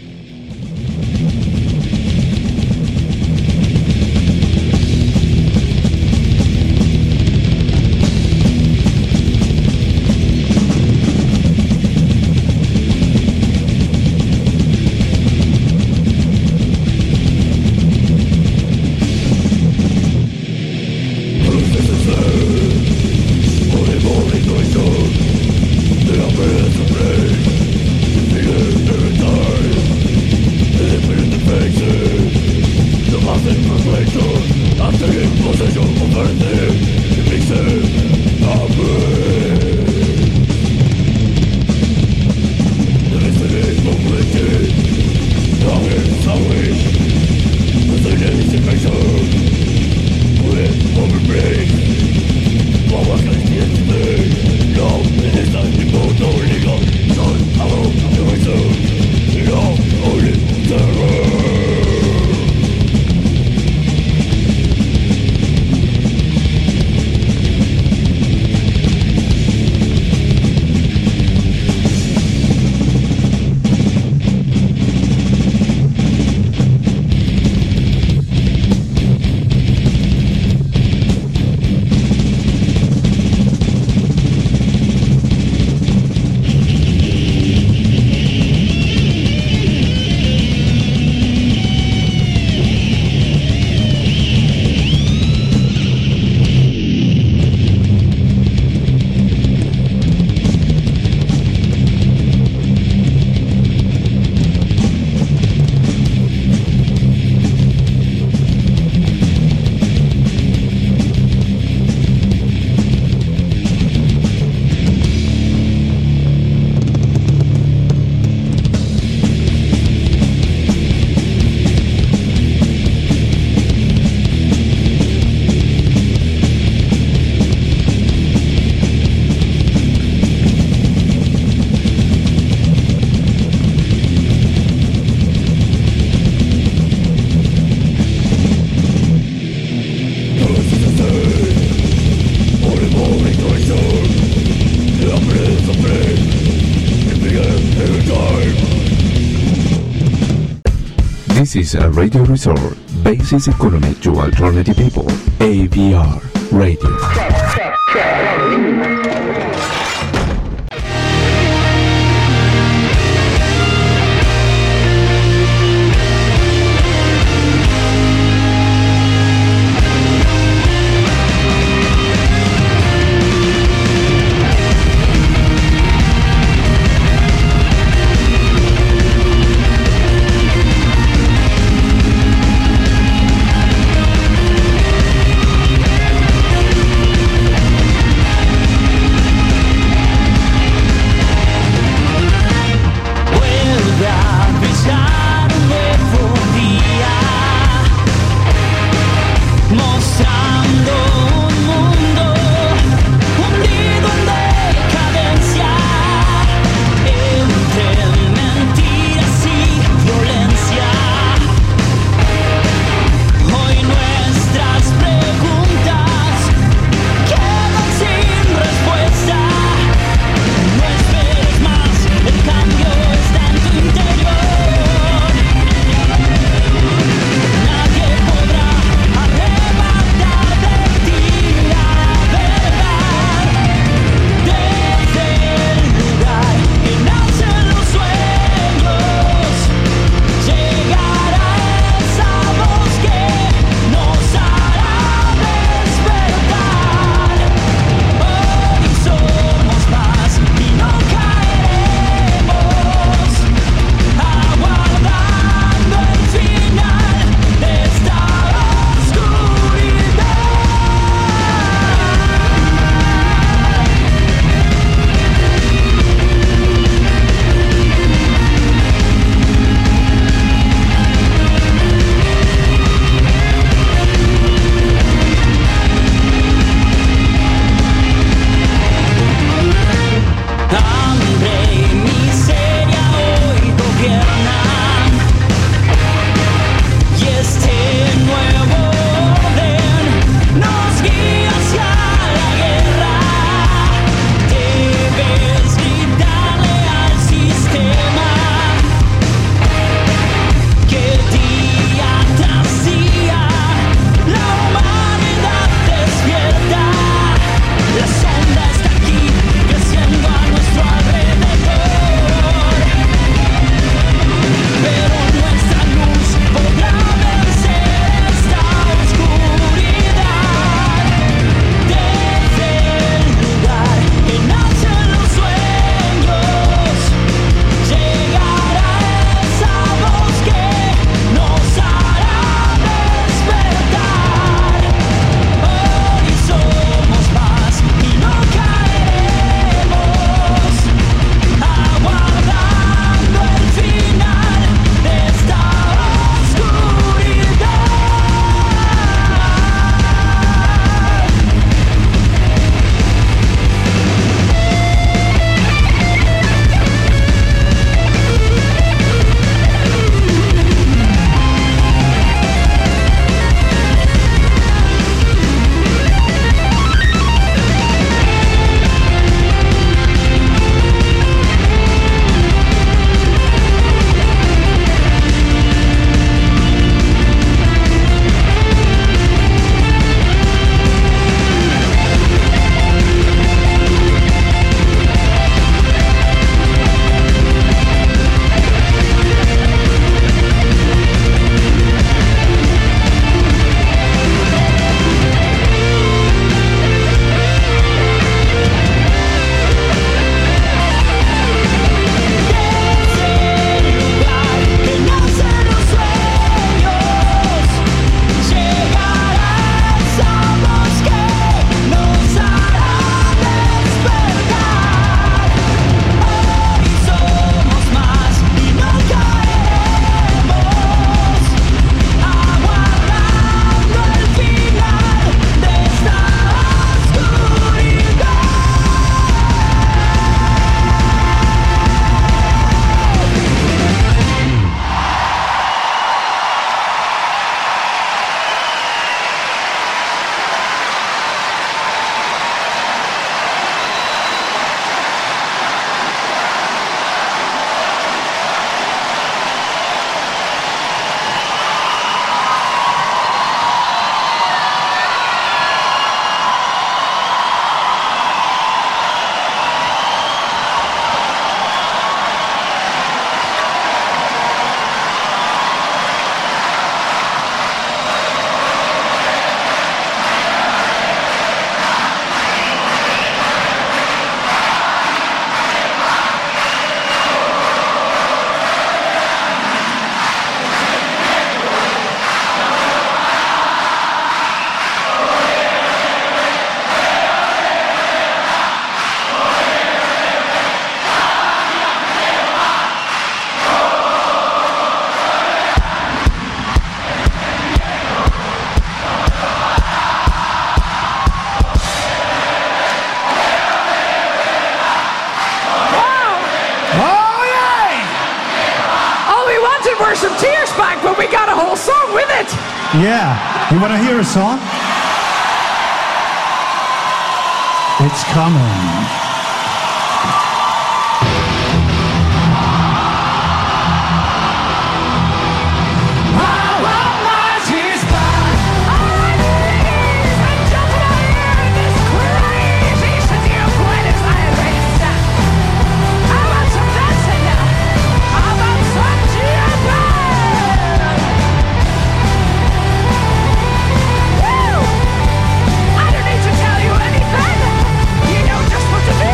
This is a radio resort, Basis Economy to Alternative People, A V R Radio. Yeah. You want to hear a song? It's coming. I don't need to tell you anything. You know just what to do.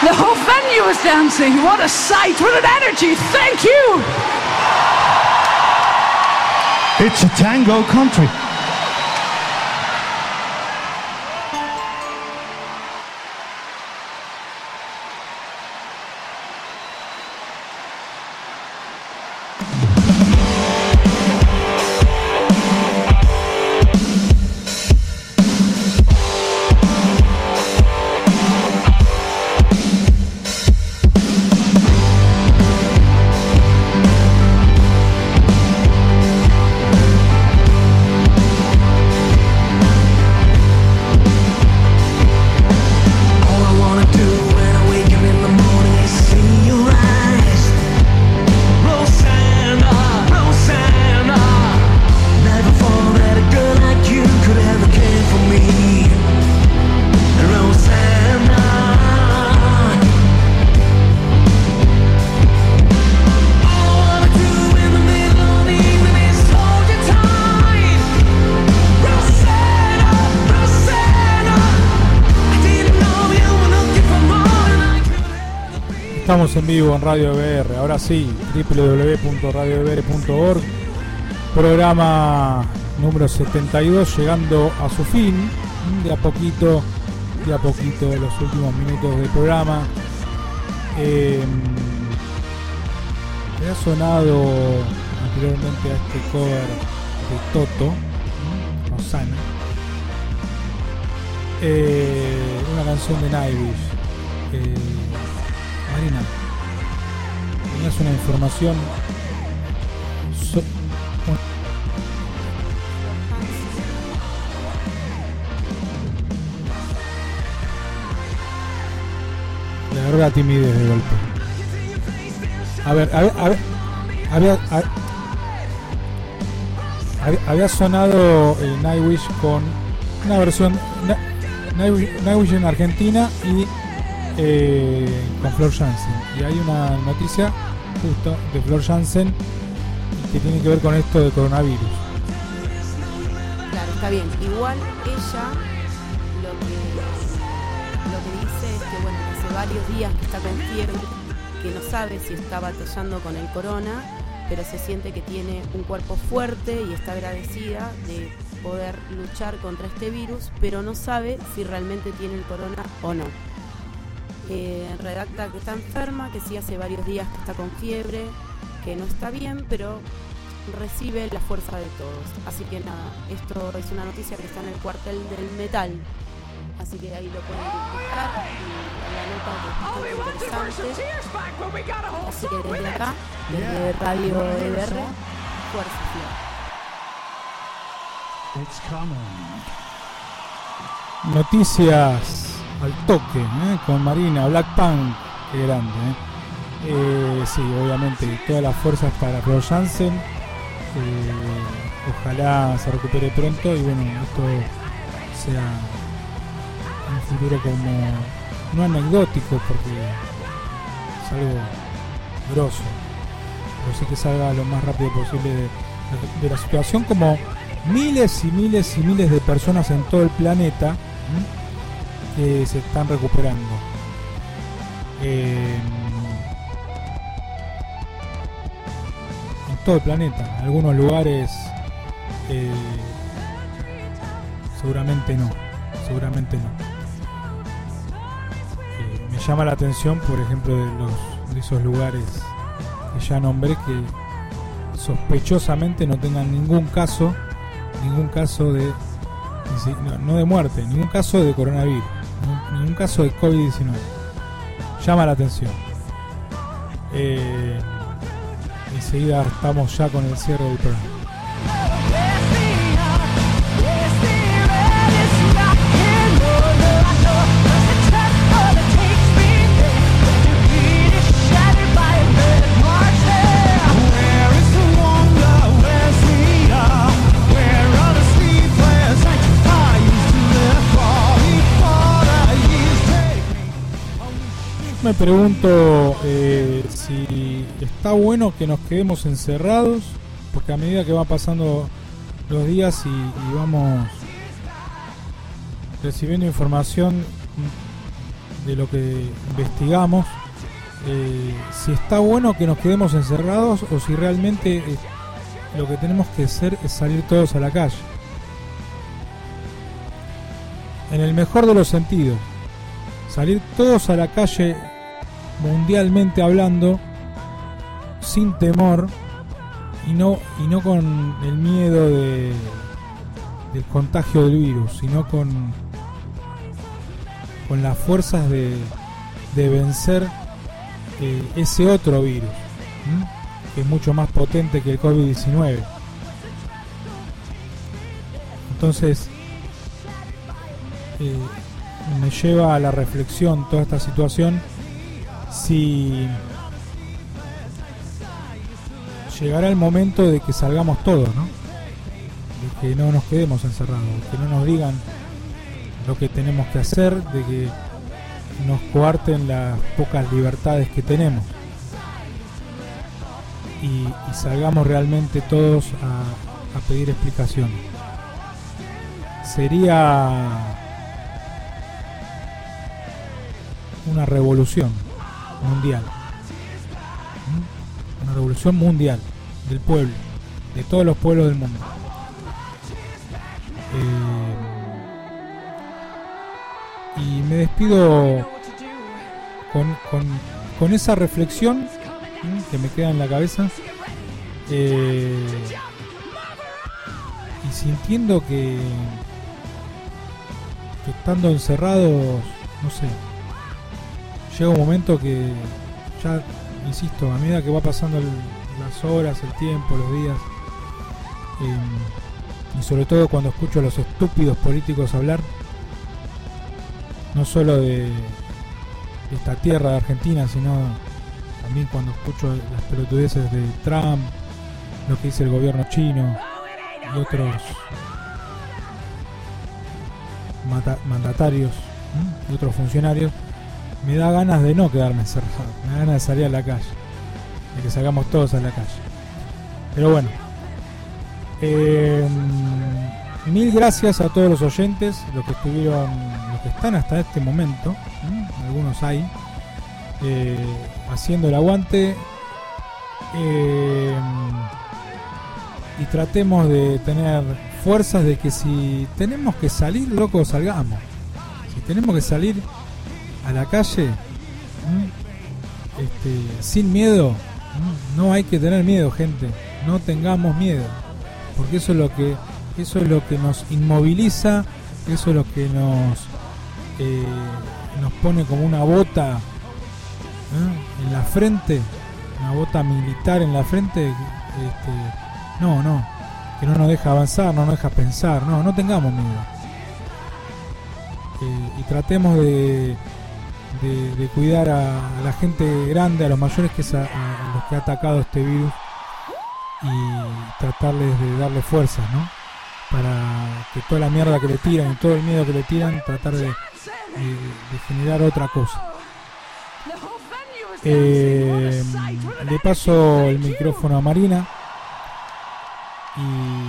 The whole venue is dancing. What a sight, what an energy. Thank you. It's a tango country. Estamos en vivo en Radio E B R, ahora sí, doble u doble u doble u punto radio e b r punto org, programa número setenta y dos, llegando a su fin, de a poquito, de a poquito, los últimos minutos del programa. Eh, me ha sonado anteriormente a este cover de Toto, Rosana, eh, una canción de Nightwish. Eh, Marina, tenías una información so un... Le agarró la timidez de golpe. A ver, a ver, a ver, había, a, había, había sonado eh, Nightwish con una versión na, Nightwish, Nightwish en Argentina y Eh, con Flor Jansen, y hay una noticia justo de Flor Jansen que tiene que ver con esto del coronavirus. Claro, está bien. Igual ella lo que lo que dice es que bueno, hace varios días que está con fiebre, que no sabe si está batallando con el corona, pero se siente que tiene un cuerpo fuerte y está agradecida de poder luchar contra este virus, pero no sabe si realmente tiene el corona o no. Eh, redacta que está enferma, que sí hace varios días que está con fiebre, que no está bien, pero recibe la fuerza de todos. Así que nada, esto es una noticia que está en el cuartel del metal, así que ahí lo pueden buscar, y la nota que es bastante interesante. Así que desde acá, desde Radio E B R, fuerza Flor. It's coming. Noticias al toque, ¿eh? Con Marina, Black Punk, qué grande, ¿eh? Eh, sí, obviamente, todas las fuerzas para Flor Jansen, eh, ojalá se recupere pronto y bueno, esto sea un futuro como, no anecdótico porque es algo grosso, pero sí que salga lo más rápido posible de, de, de la situación, como miles y miles y miles de personas en todo el planeta, ¿eh? Que se están recuperando. Eh, en todo el planeta, en algunos lugares eh, seguramente no, seguramente no. Eh, me llama la atención, por ejemplo, de los de esos lugares que ya nombré, que sospechosamente no tengan ningún caso, ningún caso de no, no de muerte, ningún caso de coronavirus, ningún caso de COVID diecinueve. Llama la atención. Eh, enseguida estamos ya con el cierre del programa. Me pregunto eh, si está bueno que nos quedemos encerrados, porque a medida que van pasando los días y, y vamos recibiendo información de lo que investigamos, eh, si está bueno que nos quedemos encerrados o si realmente eh, lo que tenemos que hacer es salir todos a la calle. En el mejor de los sentidos, salir todos a la calle mundialmente hablando, sin temor y no, y no con el miedo de, del contagio del virus, sino con, con las fuerzas de, de vencer eh, ese otro virus, ¿m? que es mucho más potente que el COVID diecinueve. Entonces eh, me lleva a la reflexión toda esta situación, si llegará el momento de que salgamos todos, ¿no? De que no nos quedemos encerrados, de que no nos digan lo que tenemos que hacer, de que nos coarten las pocas libertades que tenemos y, y salgamos realmente todos a, a pedir explicaciones. Sería una revolución mundial, ¿Mm? una revolución mundial del pueblo, de todos los pueblos del mundo. Eh, y me despido con, con, con esa reflexión ¿sí? que me queda en la cabeza, eh, y sintiendo que, que estando encerrados, no sé, llega un momento que ya, insisto, a medida que va pasando el, las horas, el tiempo, los días, eh, y sobre todo cuando escucho a los estúpidos políticos hablar, no solo de, de esta tierra de Argentina, sino también cuando escucho las pelotudeces de Trump, lo que dice el gobierno chino y otros mata, mandatarios ¿eh? y otros funcionarios, me da ganas de no quedarme encerrado, me da ganas de salir a la calle, de que salgamos todos a la calle. Pero bueno, eh, mil gracias a todos los oyentes, los que estuvieron, los que están hasta este momento, ¿eh? algunos hay, eh, haciendo el aguante, eh, y tratemos de tener fuerzas de que si tenemos que salir, loco, salgamos. Si tenemos que salir a la calle, este, sin miedo, no hay que tener miedo, gente, no tengamos miedo, porque eso es lo que eso es lo que nos inmoviliza, eso es lo que nos eh, nos pone como una bota ¿eh? en la frente, una bota militar en la frente, este, no, no, que no nos deja avanzar, no nos deja pensar, no, no tengamos miedo, eh, y tratemos de De, de cuidar a, a la gente grande, a los mayores, que es a, a los que ha atacado este virus, y tratarles de darle fuerzas, ¿no? Para que toda la mierda que le tiran y todo el miedo que le tiran, tratar de, de, de generar otra cosa. Eh, le paso el micrófono a Marina y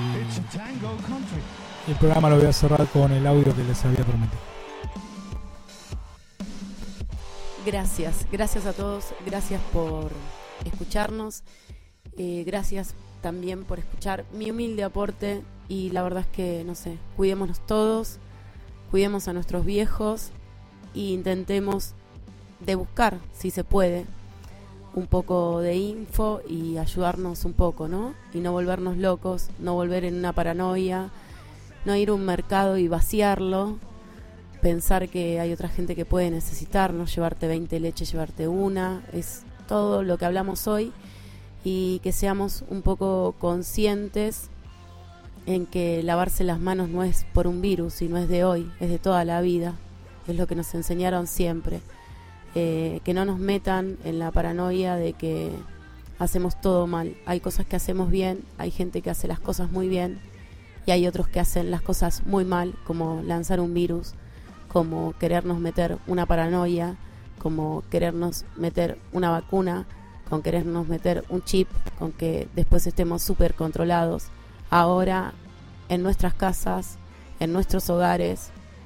el programa lo voy a cerrar con el audio que les había prometido. Gracias, gracias a todos, gracias por escucharnos, eh, gracias también por escuchar mi humilde aporte, y la verdad es que, no sé, cuidémonos todos, cuidemos a nuestros viejos e intentemos de buscar, si se puede, un poco de info y ayudarnos un poco, ¿no? Y no volvernos locos, no volver en una paranoia, no ir a un mercado y vaciarlo, pensar que hay otra gente que puede necesitar, no llevarte veinte leches, llevarte una, es todo lo que hablamos hoy, y que seamos un poco conscientes en que lavarse las manos no es por un virus y no es de hoy, es de toda la vida, es lo que nos enseñaron siempre, eh, que no nos metan en la paranoia de que hacemos todo mal. Hay cosas que hacemos bien, hay gente que hace las cosas muy bien y hay otros que hacen las cosas muy mal, como lanzar un virus, como querernos meter una paranoia, como querernos meter una vacuna, con querernos meter un chip, con que después estemos súper controlados. Ahora, en nuestras casas, en nuestros hogares,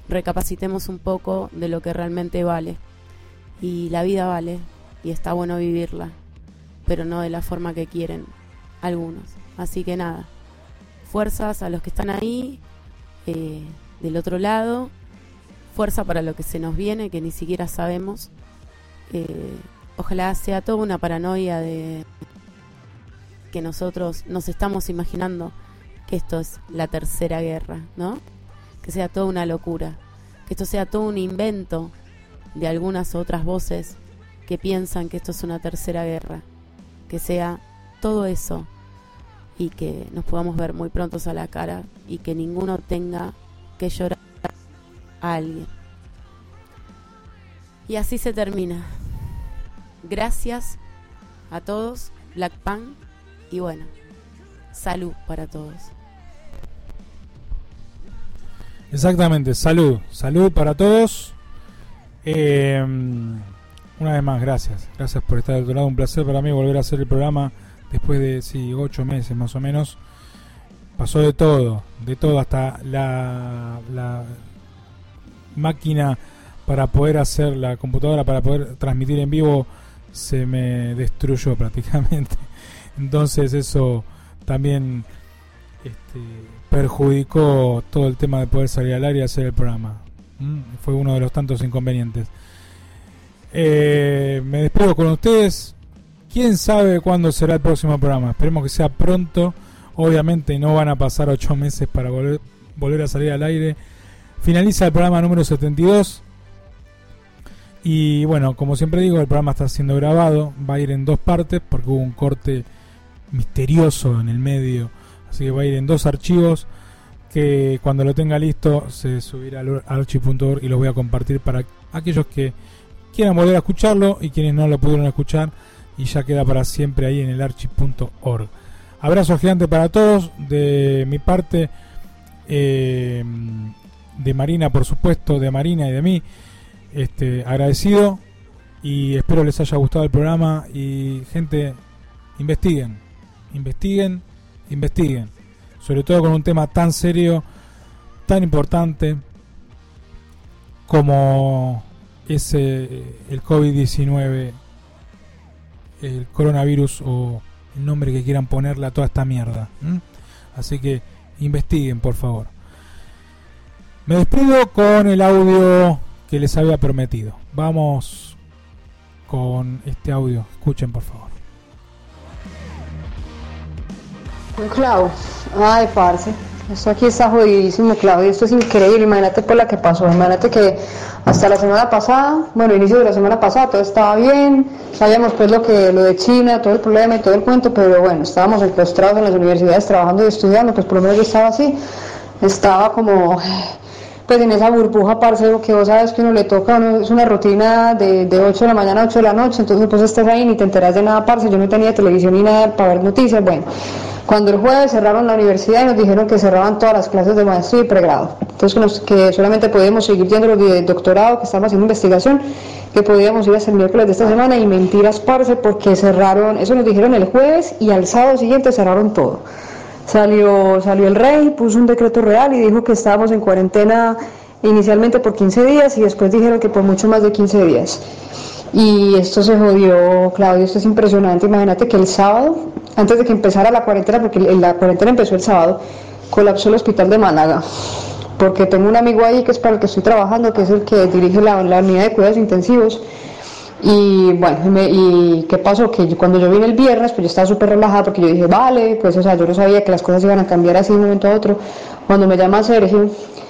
recapacitemos un poco de lo que realmente vale. Y la vida vale, y está bueno vivirla, pero no de la forma que quieren algunos. Así que nada, fuerzas a los que están ahí, eh, del otro lado, fuerza para lo que se nos viene, que ni siquiera sabemos. Eh, ojalá sea toda una paranoia de que nosotros nos estamos imaginando que esto es la tercera guerra, ¿no? Que sea toda una locura, que esto sea todo un invento de algunas otras voces que piensan que esto es una tercera guerra, que sea todo eso y que nos podamos ver muy prontos a la cara y que ninguno tenga que llorar a alguien. Y así se termina. Gracias a todos, Black Punk, y bueno, salud para todos. Exactamente, salud, salud para todos. Eh, una vez más, gracias, gracias por estar del otro lado. Un placer para mí volver a hacer el programa después de sí, ocho meses más o menos. Pasó de todo, de todo, hasta la, la máquina para poder hacer, la computadora para poder transmitir en vivo se me destruyó prácticamente. Entonces eso también este, perjudicó todo el tema de poder salir al aire y hacer el programa. ¿Mm? Fue uno de los tantos inconvenientes. Eh, me despido con ustedes. ¿Quién sabe cuándo será el próximo programa? Esperemos que sea pronto. Obviamente no van a pasar ocho meses para volver, volver a salir al aire. Finaliza el programa número setenta y dos. Y bueno, como siempre digo, el programa está siendo grabado. Va a ir en dos partes porque hubo un corte misterioso en el medio. Así que va a ir en dos archivos que cuando lo tenga listo se subirá al archive punto org y los voy a compartir para aquellos que quieran volver a escucharlo y quienes no lo pudieron escuchar, y ya queda para siempre ahí en el archive punto org. Abrazo gigante para todos de mi parte, eh, de Marina por supuesto, de Marina y de mí, este, agradecido, y espero les haya gustado el programa. Y gente, investiguen, investiguen, investiguen, sobre todo con un tema tan serio, tan importante como es eh, el COVID diecinueve, el coronavirus, o el nombre que quieran ponerle a toda esta mierda. ¿Mm? Así que investiguen, por favor. Me despido con el audio que les había prometido. Vamos con este audio. Escuchen, por favor. Un clavo. Ay, parce. Esto aquí está jodidísimo, Claudio. Esto es increíble. Imagínate por la que pasó. Imagínate que hasta la semana pasada, bueno, inicio de la semana pasada, todo estaba bien. Sabíamos pues lo que lo de China, todo el problema y todo el cuento, pero bueno, estábamos enclaustrados en las universidades trabajando y estudiando, pues por lo menos yo estaba así. Estaba como, pues en esa burbuja, parce, que vos sabes que uno le toca, uno, es una rutina de, de ocho de la mañana a ocho de la noche, entonces pues estás ahí ni te enteras de nada, parce. Yo no tenía televisión ni nada para ver noticias. Bueno, cuando el jueves cerraron la universidad y nos dijeron que cerraban todas las clases de maestría y pregrado, entonces que, nos, que solamente podíamos seguir yendo los de doctorado, que estábamos haciendo investigación, que podíamos ir hasta el miércoles de esta semana, y mentiras, parce, porque cerraron, eso nos dijeron el jueves, y al sábado siguiente cerraron todo. Salió, salió el rey, puso un decreto real y dijo que estábamos en cuarentena inicialmente por quince días, y después dijeron que por mucho más de quince días. Y esto se jodió, Claudio, esto es impresionante. Imagínate que el sábado, antes de que empezara la cuarentena, porque la cuarentena empezó el sábado, colapsó el hospital de Málaga, porque tengo un amigo ahí que es para el que estoy trabajando, que es el que dirige la, la unidad de cuidados intensivos. Y bueno, me, y qué pasó, que yo, cuando yo vine el viernes, pues yo estaba súper relajada, porque yo dije, vale, pues o sea, yo no sabía que las cosas iban a cambiar así de un momento a otro. Cuando me llama Sergio,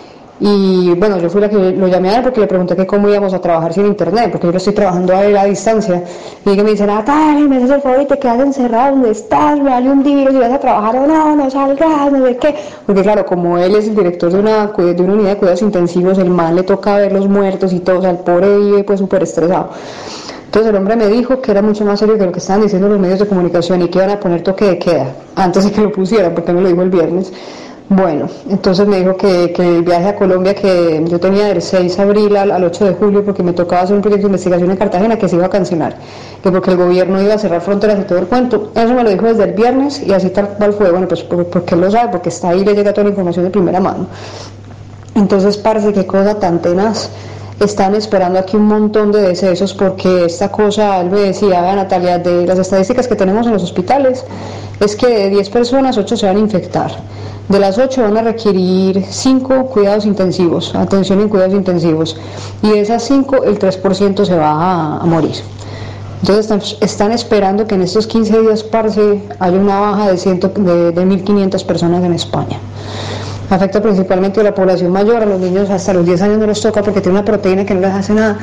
y bueno, yo fui la que lo llamé a él porque le pregunté que cómo íbamos a trabajar sin internet, porque yo lo estoy trabajando a él a distancia. Y que me dice, Natalia, me haces el favor y te quedas encerrado donde estás, me vale un dinero si vas a trabajar o no, no salgas, no sé qué. Porque claro, como él es el director de una, de una unidad de cuidados intensivos, el man le toca ver los muertos y todo, o sea, el pobre vive pues súper estresado. Entonces el hombre me dijo que era mucho más serio que lo que estaban diciendo los medios de comunicación, y que iban a poner toque de queda antes de que lo pusieran, porque me lo dijo el viernes. Bueno, entonces me dijo que, que el viaje a Colombia que yo tenía del seis de abril al, al ocho de julio, porque me tocaba hacer un proyecto de investigación en Cartagena, que se iba a cancelar, que porque el gobierno iba a cerrar fronteras y todo el cuento. Eso me lo dijo desde el viernes, y así tal cual fue. Bueno, pues porque él lo sabe, porque está ahí, le llega toda la información de primera mano. Entonces, parce, qué cosa tan tenaz. Están esperando aquí un montón de decesos porque esta cosa, él me decía, vea Natalia, de las estadísticas que tenemos en los hospitales, es que de diez personas, ocho se van a infectar. De las ocho van a requerir cinco cuidados intensivos, atención en cuidados intensivos. Y de esas cinco, el tres por ciento se va a, a morir. Entonces están, están esperando que en estos quince días, parce, haya una baja de, ciento, de, de mil quinientas personas en España. Afecta principalmente a la población mayor, a los niños hasta los diez años no les toca porque tiene una proteína que no les hace nada.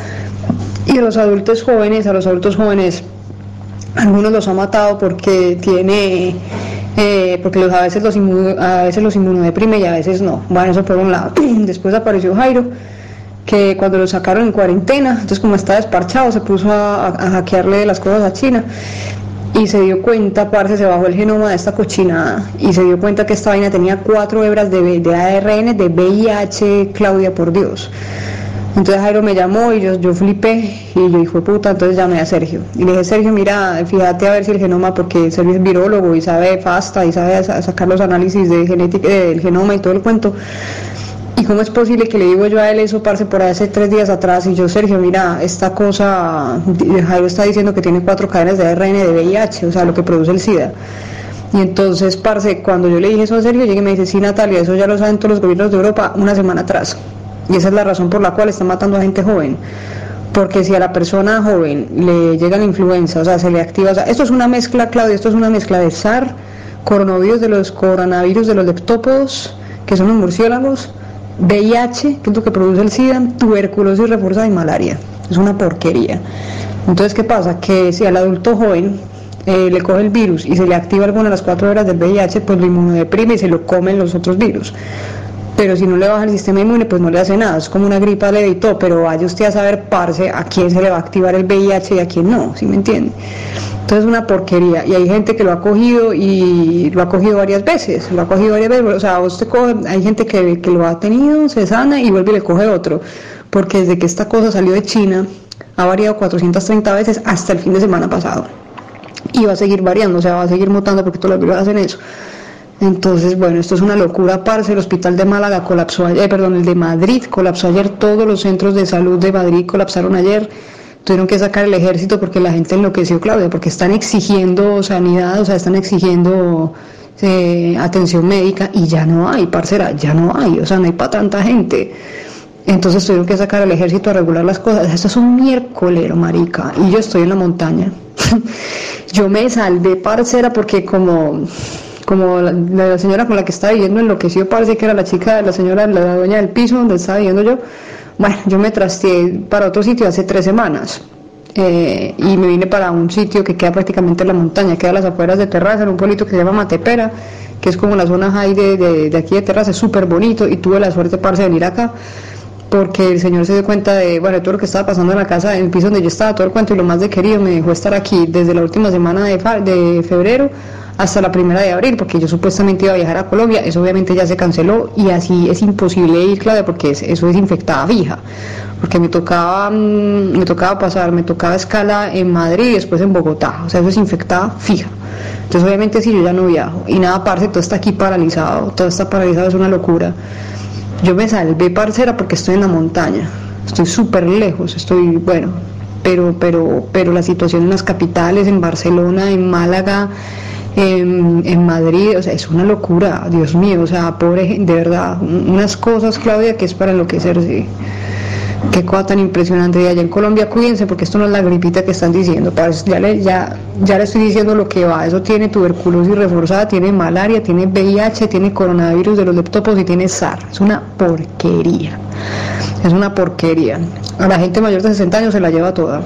Y a los adultos jóvenes, a los adultos jóvenes, algunos los ha matado porque tiene, eh, porque los, a, veces los inmuno, a veces los inmunodeprime y a veces no. Bueno, eso por un lado. Después apareció Jairo, que cuando lo sacaron en cuarentena, entonces como está desparchado, se puso a, a hackearle las cosas a China. Y se dio cuenta, parce, se bajó el genoma de esta cochinada y se dio cuenta que esta vaina tenía cuatro hebras de, de A R N de V I H, Claudia, por Dios. Entonces Jairo me llamó y yo, yo flipé y yo dije, puta, entonces llamé a Sergio. Y le dije, Sergio, mira, fíjate a ver si el genoma, porque Sergio es virólogo y sabe FASTA y sabe sacar los análisis de genética del genoma y todo el cuento. ¿Y cómo es posible que le digo yo a él eso, parce, por hace tres días atrás? Y yo, Sergio, mira, esta cosa, Jairo está diciendo que tiene cuatro cadenas de A R N de V I H, o sea, lo que produce el SIDA. Y entonces, parce, cuando yo le dije eso a Sergio, llegué y me dice, sí, Natalia, eso ya lo saben todos los gobiernos de Europa una semana atrás. Y esa es la razón por la cual están matando a gente joven. Porque si a la persona joven le llega la influenza, o sea, se le activa, o sea, esto es una mezcla, Claudia, esto es una mezcla de SARS, coronavirus de los coronavirus de los leptópodos, que son los murciélagos, V I H, que es lo que produce el SIDA, tuberculosis reforzada y malaria. Es una porquería. Entonces, ¿qué pasa? Que si al adulto joven eh, le coge el virus y se le activa alguna de las cuatro horas del V I H, pues lo inmunodeprime y se lo comen los otros virus. Pero si no le baja el sistema inmune, pues no le hace nada. Es como una gripa leve y todo, pero vaya usted a saber, parce, a quién se le va a activar el V I H y a quién no, ¿sí me entiende? Entonces es una porquería, y hay gente que lo ha cogido y lo ha cogido varias veces, lo ha cogido varias veces, o sea, usted coge, hay gente que, que lo ha tenido, se sana y vuelve y le coge otro, porque desde que esta cosa salió de China, ha variado cuatrocientas treinta veces hasta el fin de semana pasado, y va a seguir variando, o sea, va a seguir mutando porque todos los virus hacen eso. Entonces, bueno, esto es una locura, parce. El hospital de Málaga colapsó ayer, eh, perdón, el de Madrid colapsó ayer, todos los centros de salud de Madrid colapsaron ayer. Tuvieron que sacar el ejército porque la gente enloqueció, Claudia, porque están exigiendo sanidad, o sea, están exigiendo eh, atención médica y ya no hay, parcera, ya no hay, o sea, no hay para tanta gente. Entonces tuvieron que sacar al ejército a regular las cosas. Esto es un miércolero, marica, y yo estoy en la montaña. Yo me salvé, parcera, porque como... como la, la señora con la que estaba viviendo enloqueció, parece que era la chica, la señora, la dueña del piso donde estaba viviendo yo. Bueno, yo me trasteé para otro sitio hace tres semanas eh, y me vine para un sitio que queda prácticamente en la montaña, queda a las afueras de Terraza, en un pueblito que se llama Matepera, que es como la zona high de, de, de aquí de Terraza, es súper bonito, y tuve la suerte, parce, de venir acá porque el señor se dio cuenta de, bueno, de todo lo que estaba pasando en la casa, en el piso donde yo estaba, todo el cuento, y lo más de querido me dejó estar aquí desde la última semana de, de febrero hasta la primera de abril, porque yo supuestamente iba a viajar a Colombia. Eso obviamente ya se canceló y así es imposible ir, Claudia, porque es, eso es infectada fija, porque me tocaba me tocaba pasar, me tocaba escala en Madrid y después en Bogotá, o sea, eso es infectada fija. Entonces obviamente si yo ya no viajo y nada, parce, todo está aquí paralizado, todo está paralizado, es una locura. Yo me salvé, parcera, porque estoy en la montaña, estoy súper lejos, estoy, bueno, pero, pero, pero la situación en las capitales, en Barcelona, en Málaga, En, en Madrid, o sea, es una locura, Dios mío, o sea, pobre gente, de verdad, unas cosas, Claudia, que es para enloquecerse. Qué cosa tan impresionante. Y allá en Colombia, cuídense, porque esto no es la gripita que están diciendo, ya le, ya, ya le estoy diciendo lo que va. Eso tiene tuberculosis reforzada, tiene malaria, tiene V I H, tiene coronavirus de los leptópodos y tiene SARS. Es una porquería, es una porquería. A la gente mayor de sesenta años se la lleva toda.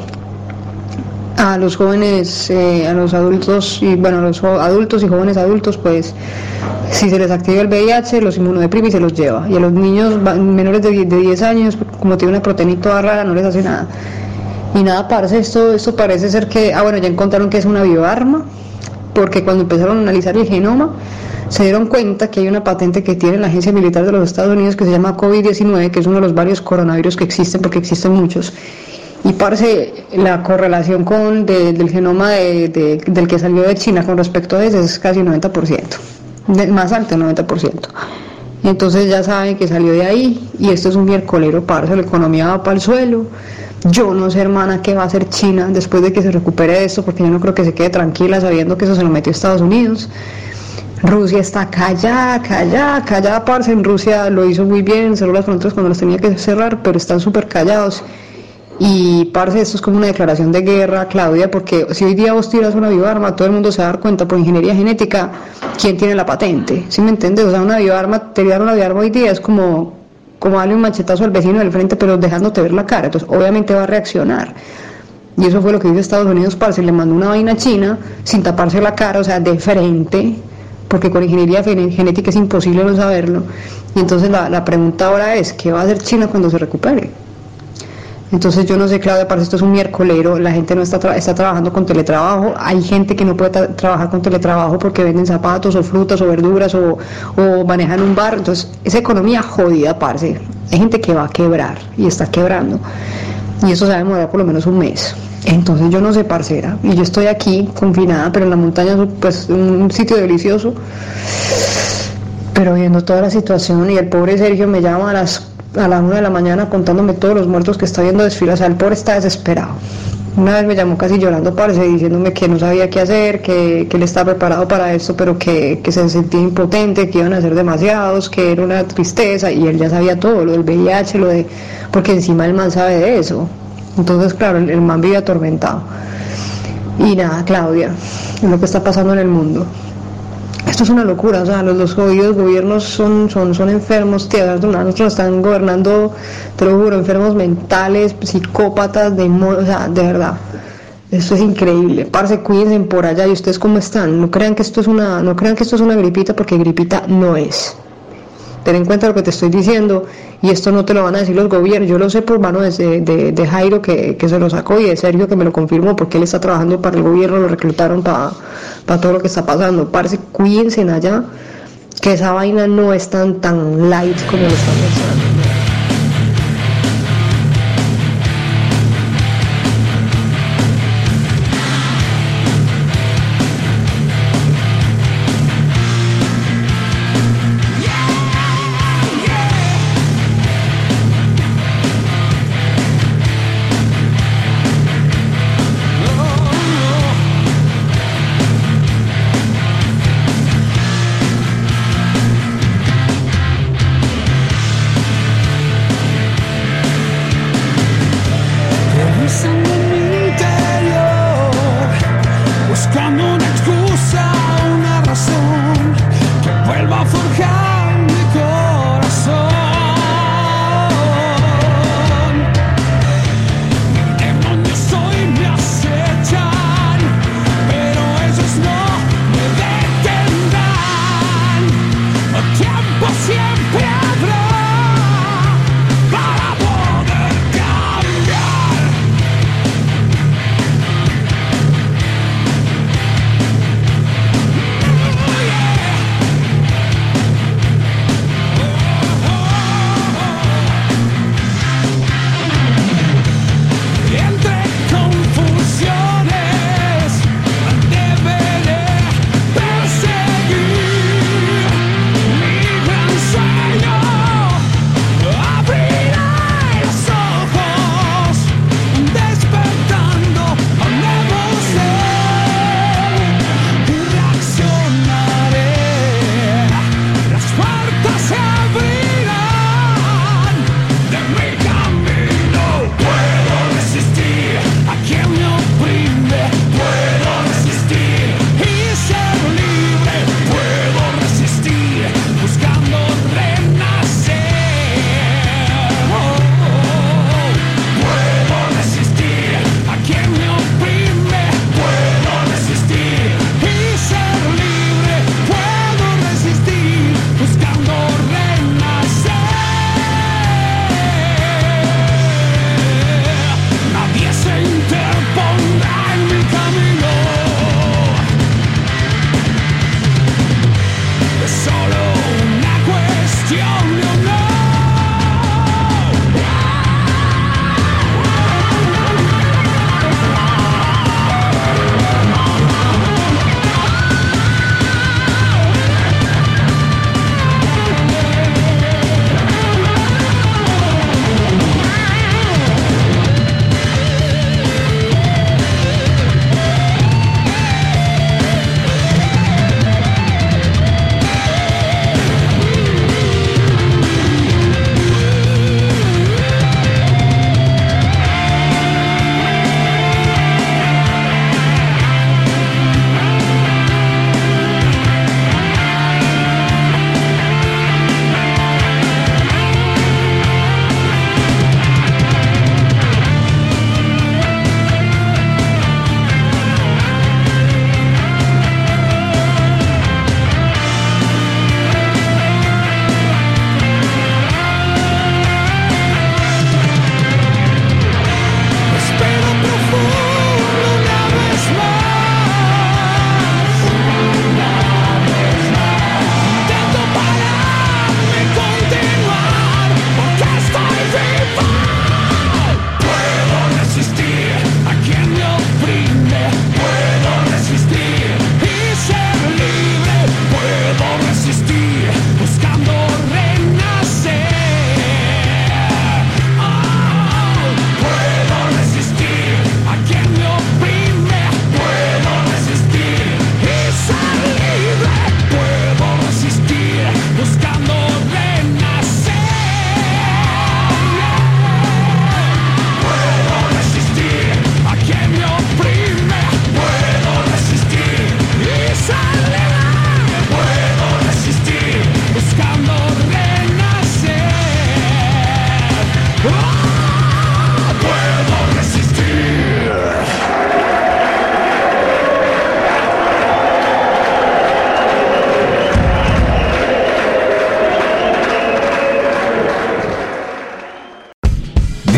A los jóvenes, eh, a los adultos y bueno, a los adultos y jóvenes adultos, pues si se les activa el V I H, los inmunodeprime y se los lleva. Y a los niños menores de diez años, como tiene una proteína toda rara, no les hace nada. Y nada, parce, esto, esto parece ser que, ah bueno, ya encontraron que es una bioarma, porque cuando empezaron a analizar el genoma, se dieron cuenta que hay una patente que tiene la Agencia Militar de los Estados Unidos que se llama COVID diecinueve, que es uno de los varios coronavirus que existen, porque existen muchos. Y parce, la correlación con de, del genoma de, de, del que salió de China con respecto a ese es casi noventa por ciento, de, más alto, noventa por ciento. Entonces ya saben que salió de ahí y esto es un miércolero, parce, la economía va para el suelo. Yo no sé, hermana, qué va a hacer China después de que se recupere de esto, porque yo no creo que se quede tranquila sabiendo que eso se lo metió Estados Unidos. Rusia está callada, callada, callada, parce. En Rusia lo hizo muy bien, cerró las fronteras cuando las tenía que cerrar, pero están súper callados. Y, parce, esto es como una declaración de guerra, Claudia, porque si hoy día vos tiras una bioarma, todo el mundo se va a dar cuenta por ingeniería genética quién tiene la patente, ¿sí me entiendes? O sea, una bioarma, tirar una bioarma hoy día es como, como darle un machetazo al vecino del frente, pero dejándote ver la cara, entonces obviamente va a reaccionar. Y eso fue lo que hizo Estados Unidos, parce, le mandó una vaina a China sin taparse la cara, o sea, de frente, porque con ingeniería genética es imposible no saberlo. Y entonces la, la pregunta ahora es, ¿qué va a hacer China cuando se recupere? Entonces yo no sé, Claudia, parece esto es un miércolero, la gente no está, tra está trabajando con teletrabajo, hay gente que no puede tra trabajar con teletrabajo porque venden zapatos o frutas o verduras o, o manejan un bar, entonces esa economía jodida, parce, hay gente que va a quebrar y está quebrando y eso se va a demorar por lo menos un mes. Entonces yo no sé, parcera, y yo estoy aquí confinada, pero en la montaña, pues un sitio delicioso, pero viendo toda la situación y el pobre Sergio me llama a las a la una de la mañana contándome todos los muertos que está viendo desfilar, o sea, el pobre está desesperado. Una vez me llamó casi llorando, parce, diciéndome que no sabía qué hacer, que, que él estaba preparado para esto, pero que, que se sentía impotente, que iban a ser demasiados, que era una tristeza, y él ya sabía todo, lo del V I H, lo de, porque encima el man sabe de eso. Entonces, claro, el, el man vive atormentado. Y nada, Claudia, es lo que está pasando en el mundo. Esto es una locura, o sea, los, los jodidos gobiernos son, son, son enfermos, tía, nosotros están gobernando, te lo juro, enfermos mentales, psicópatas, demonios, o sea, de verdad, esto es increíble. Parce, cuídense por allá. ¿Y ustedes cómo están? No crean que esto es una, no crean que esto es una gripita, porque gripita no es. Ten en cuenta lo que te estoy diciendo, y esto no te lo van a decir los gobiernos. Yo lo sé por mano de, de, de Jairo, que, que se lo sacó, y de Sergio, que me lo confirmó, porque él está trabajando para el gobierno, lo reclutaron para pa todo lo que está pasando. Parce, cuídense allá, que esa vaina no es tan, tan light como lo están pensando.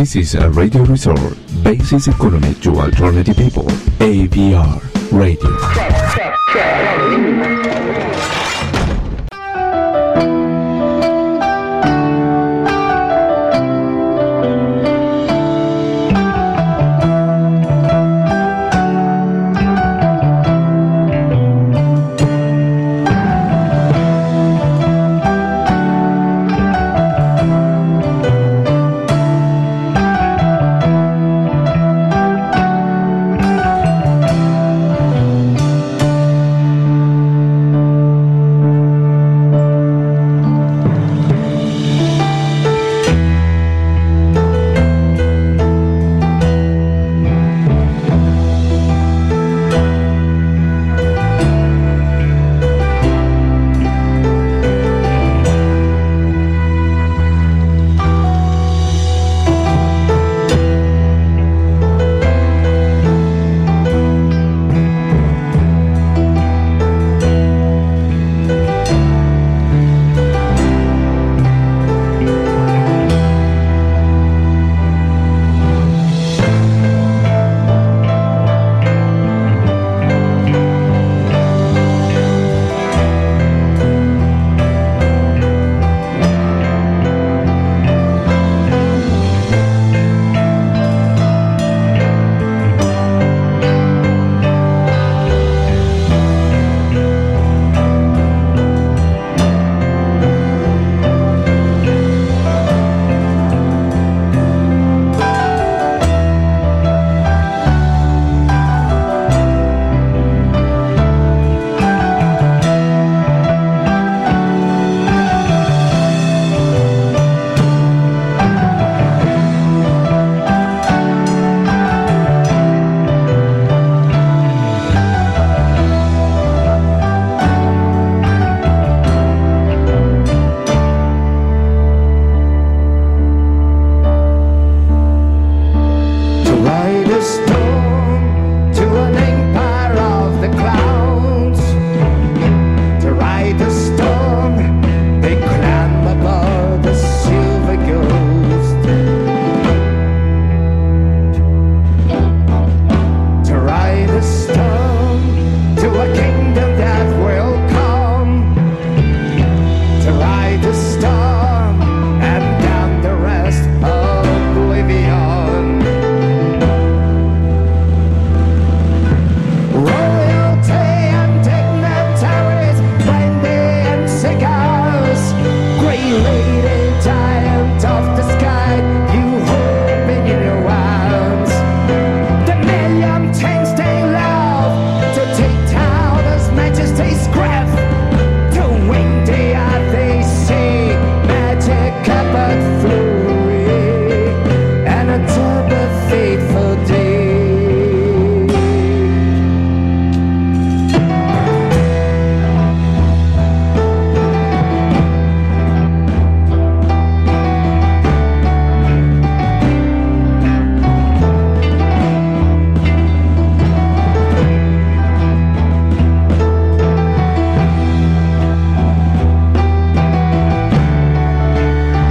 This is a radio resort. Basis economy to alternative people. A V R Radio.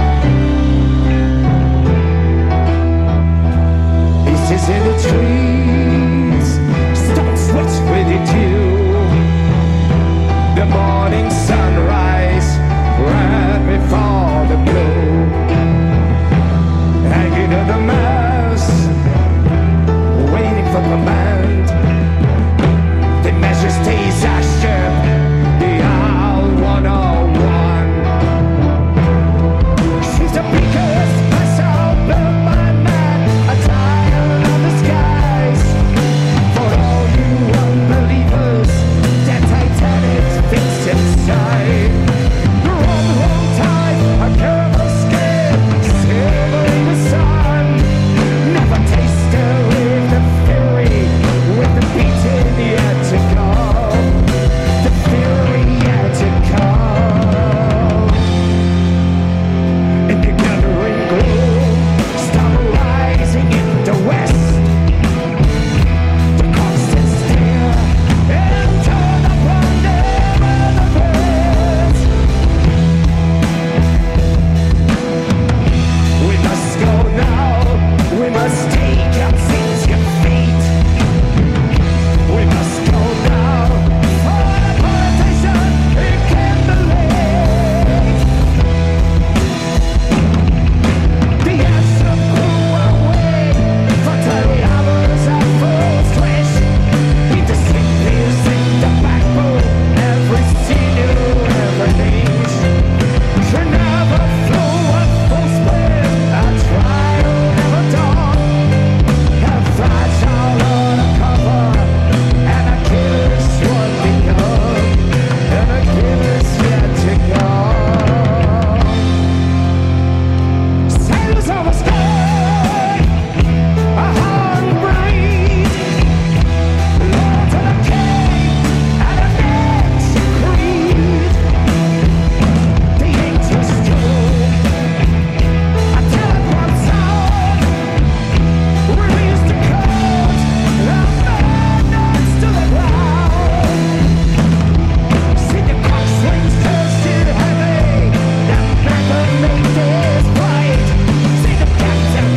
in the tree.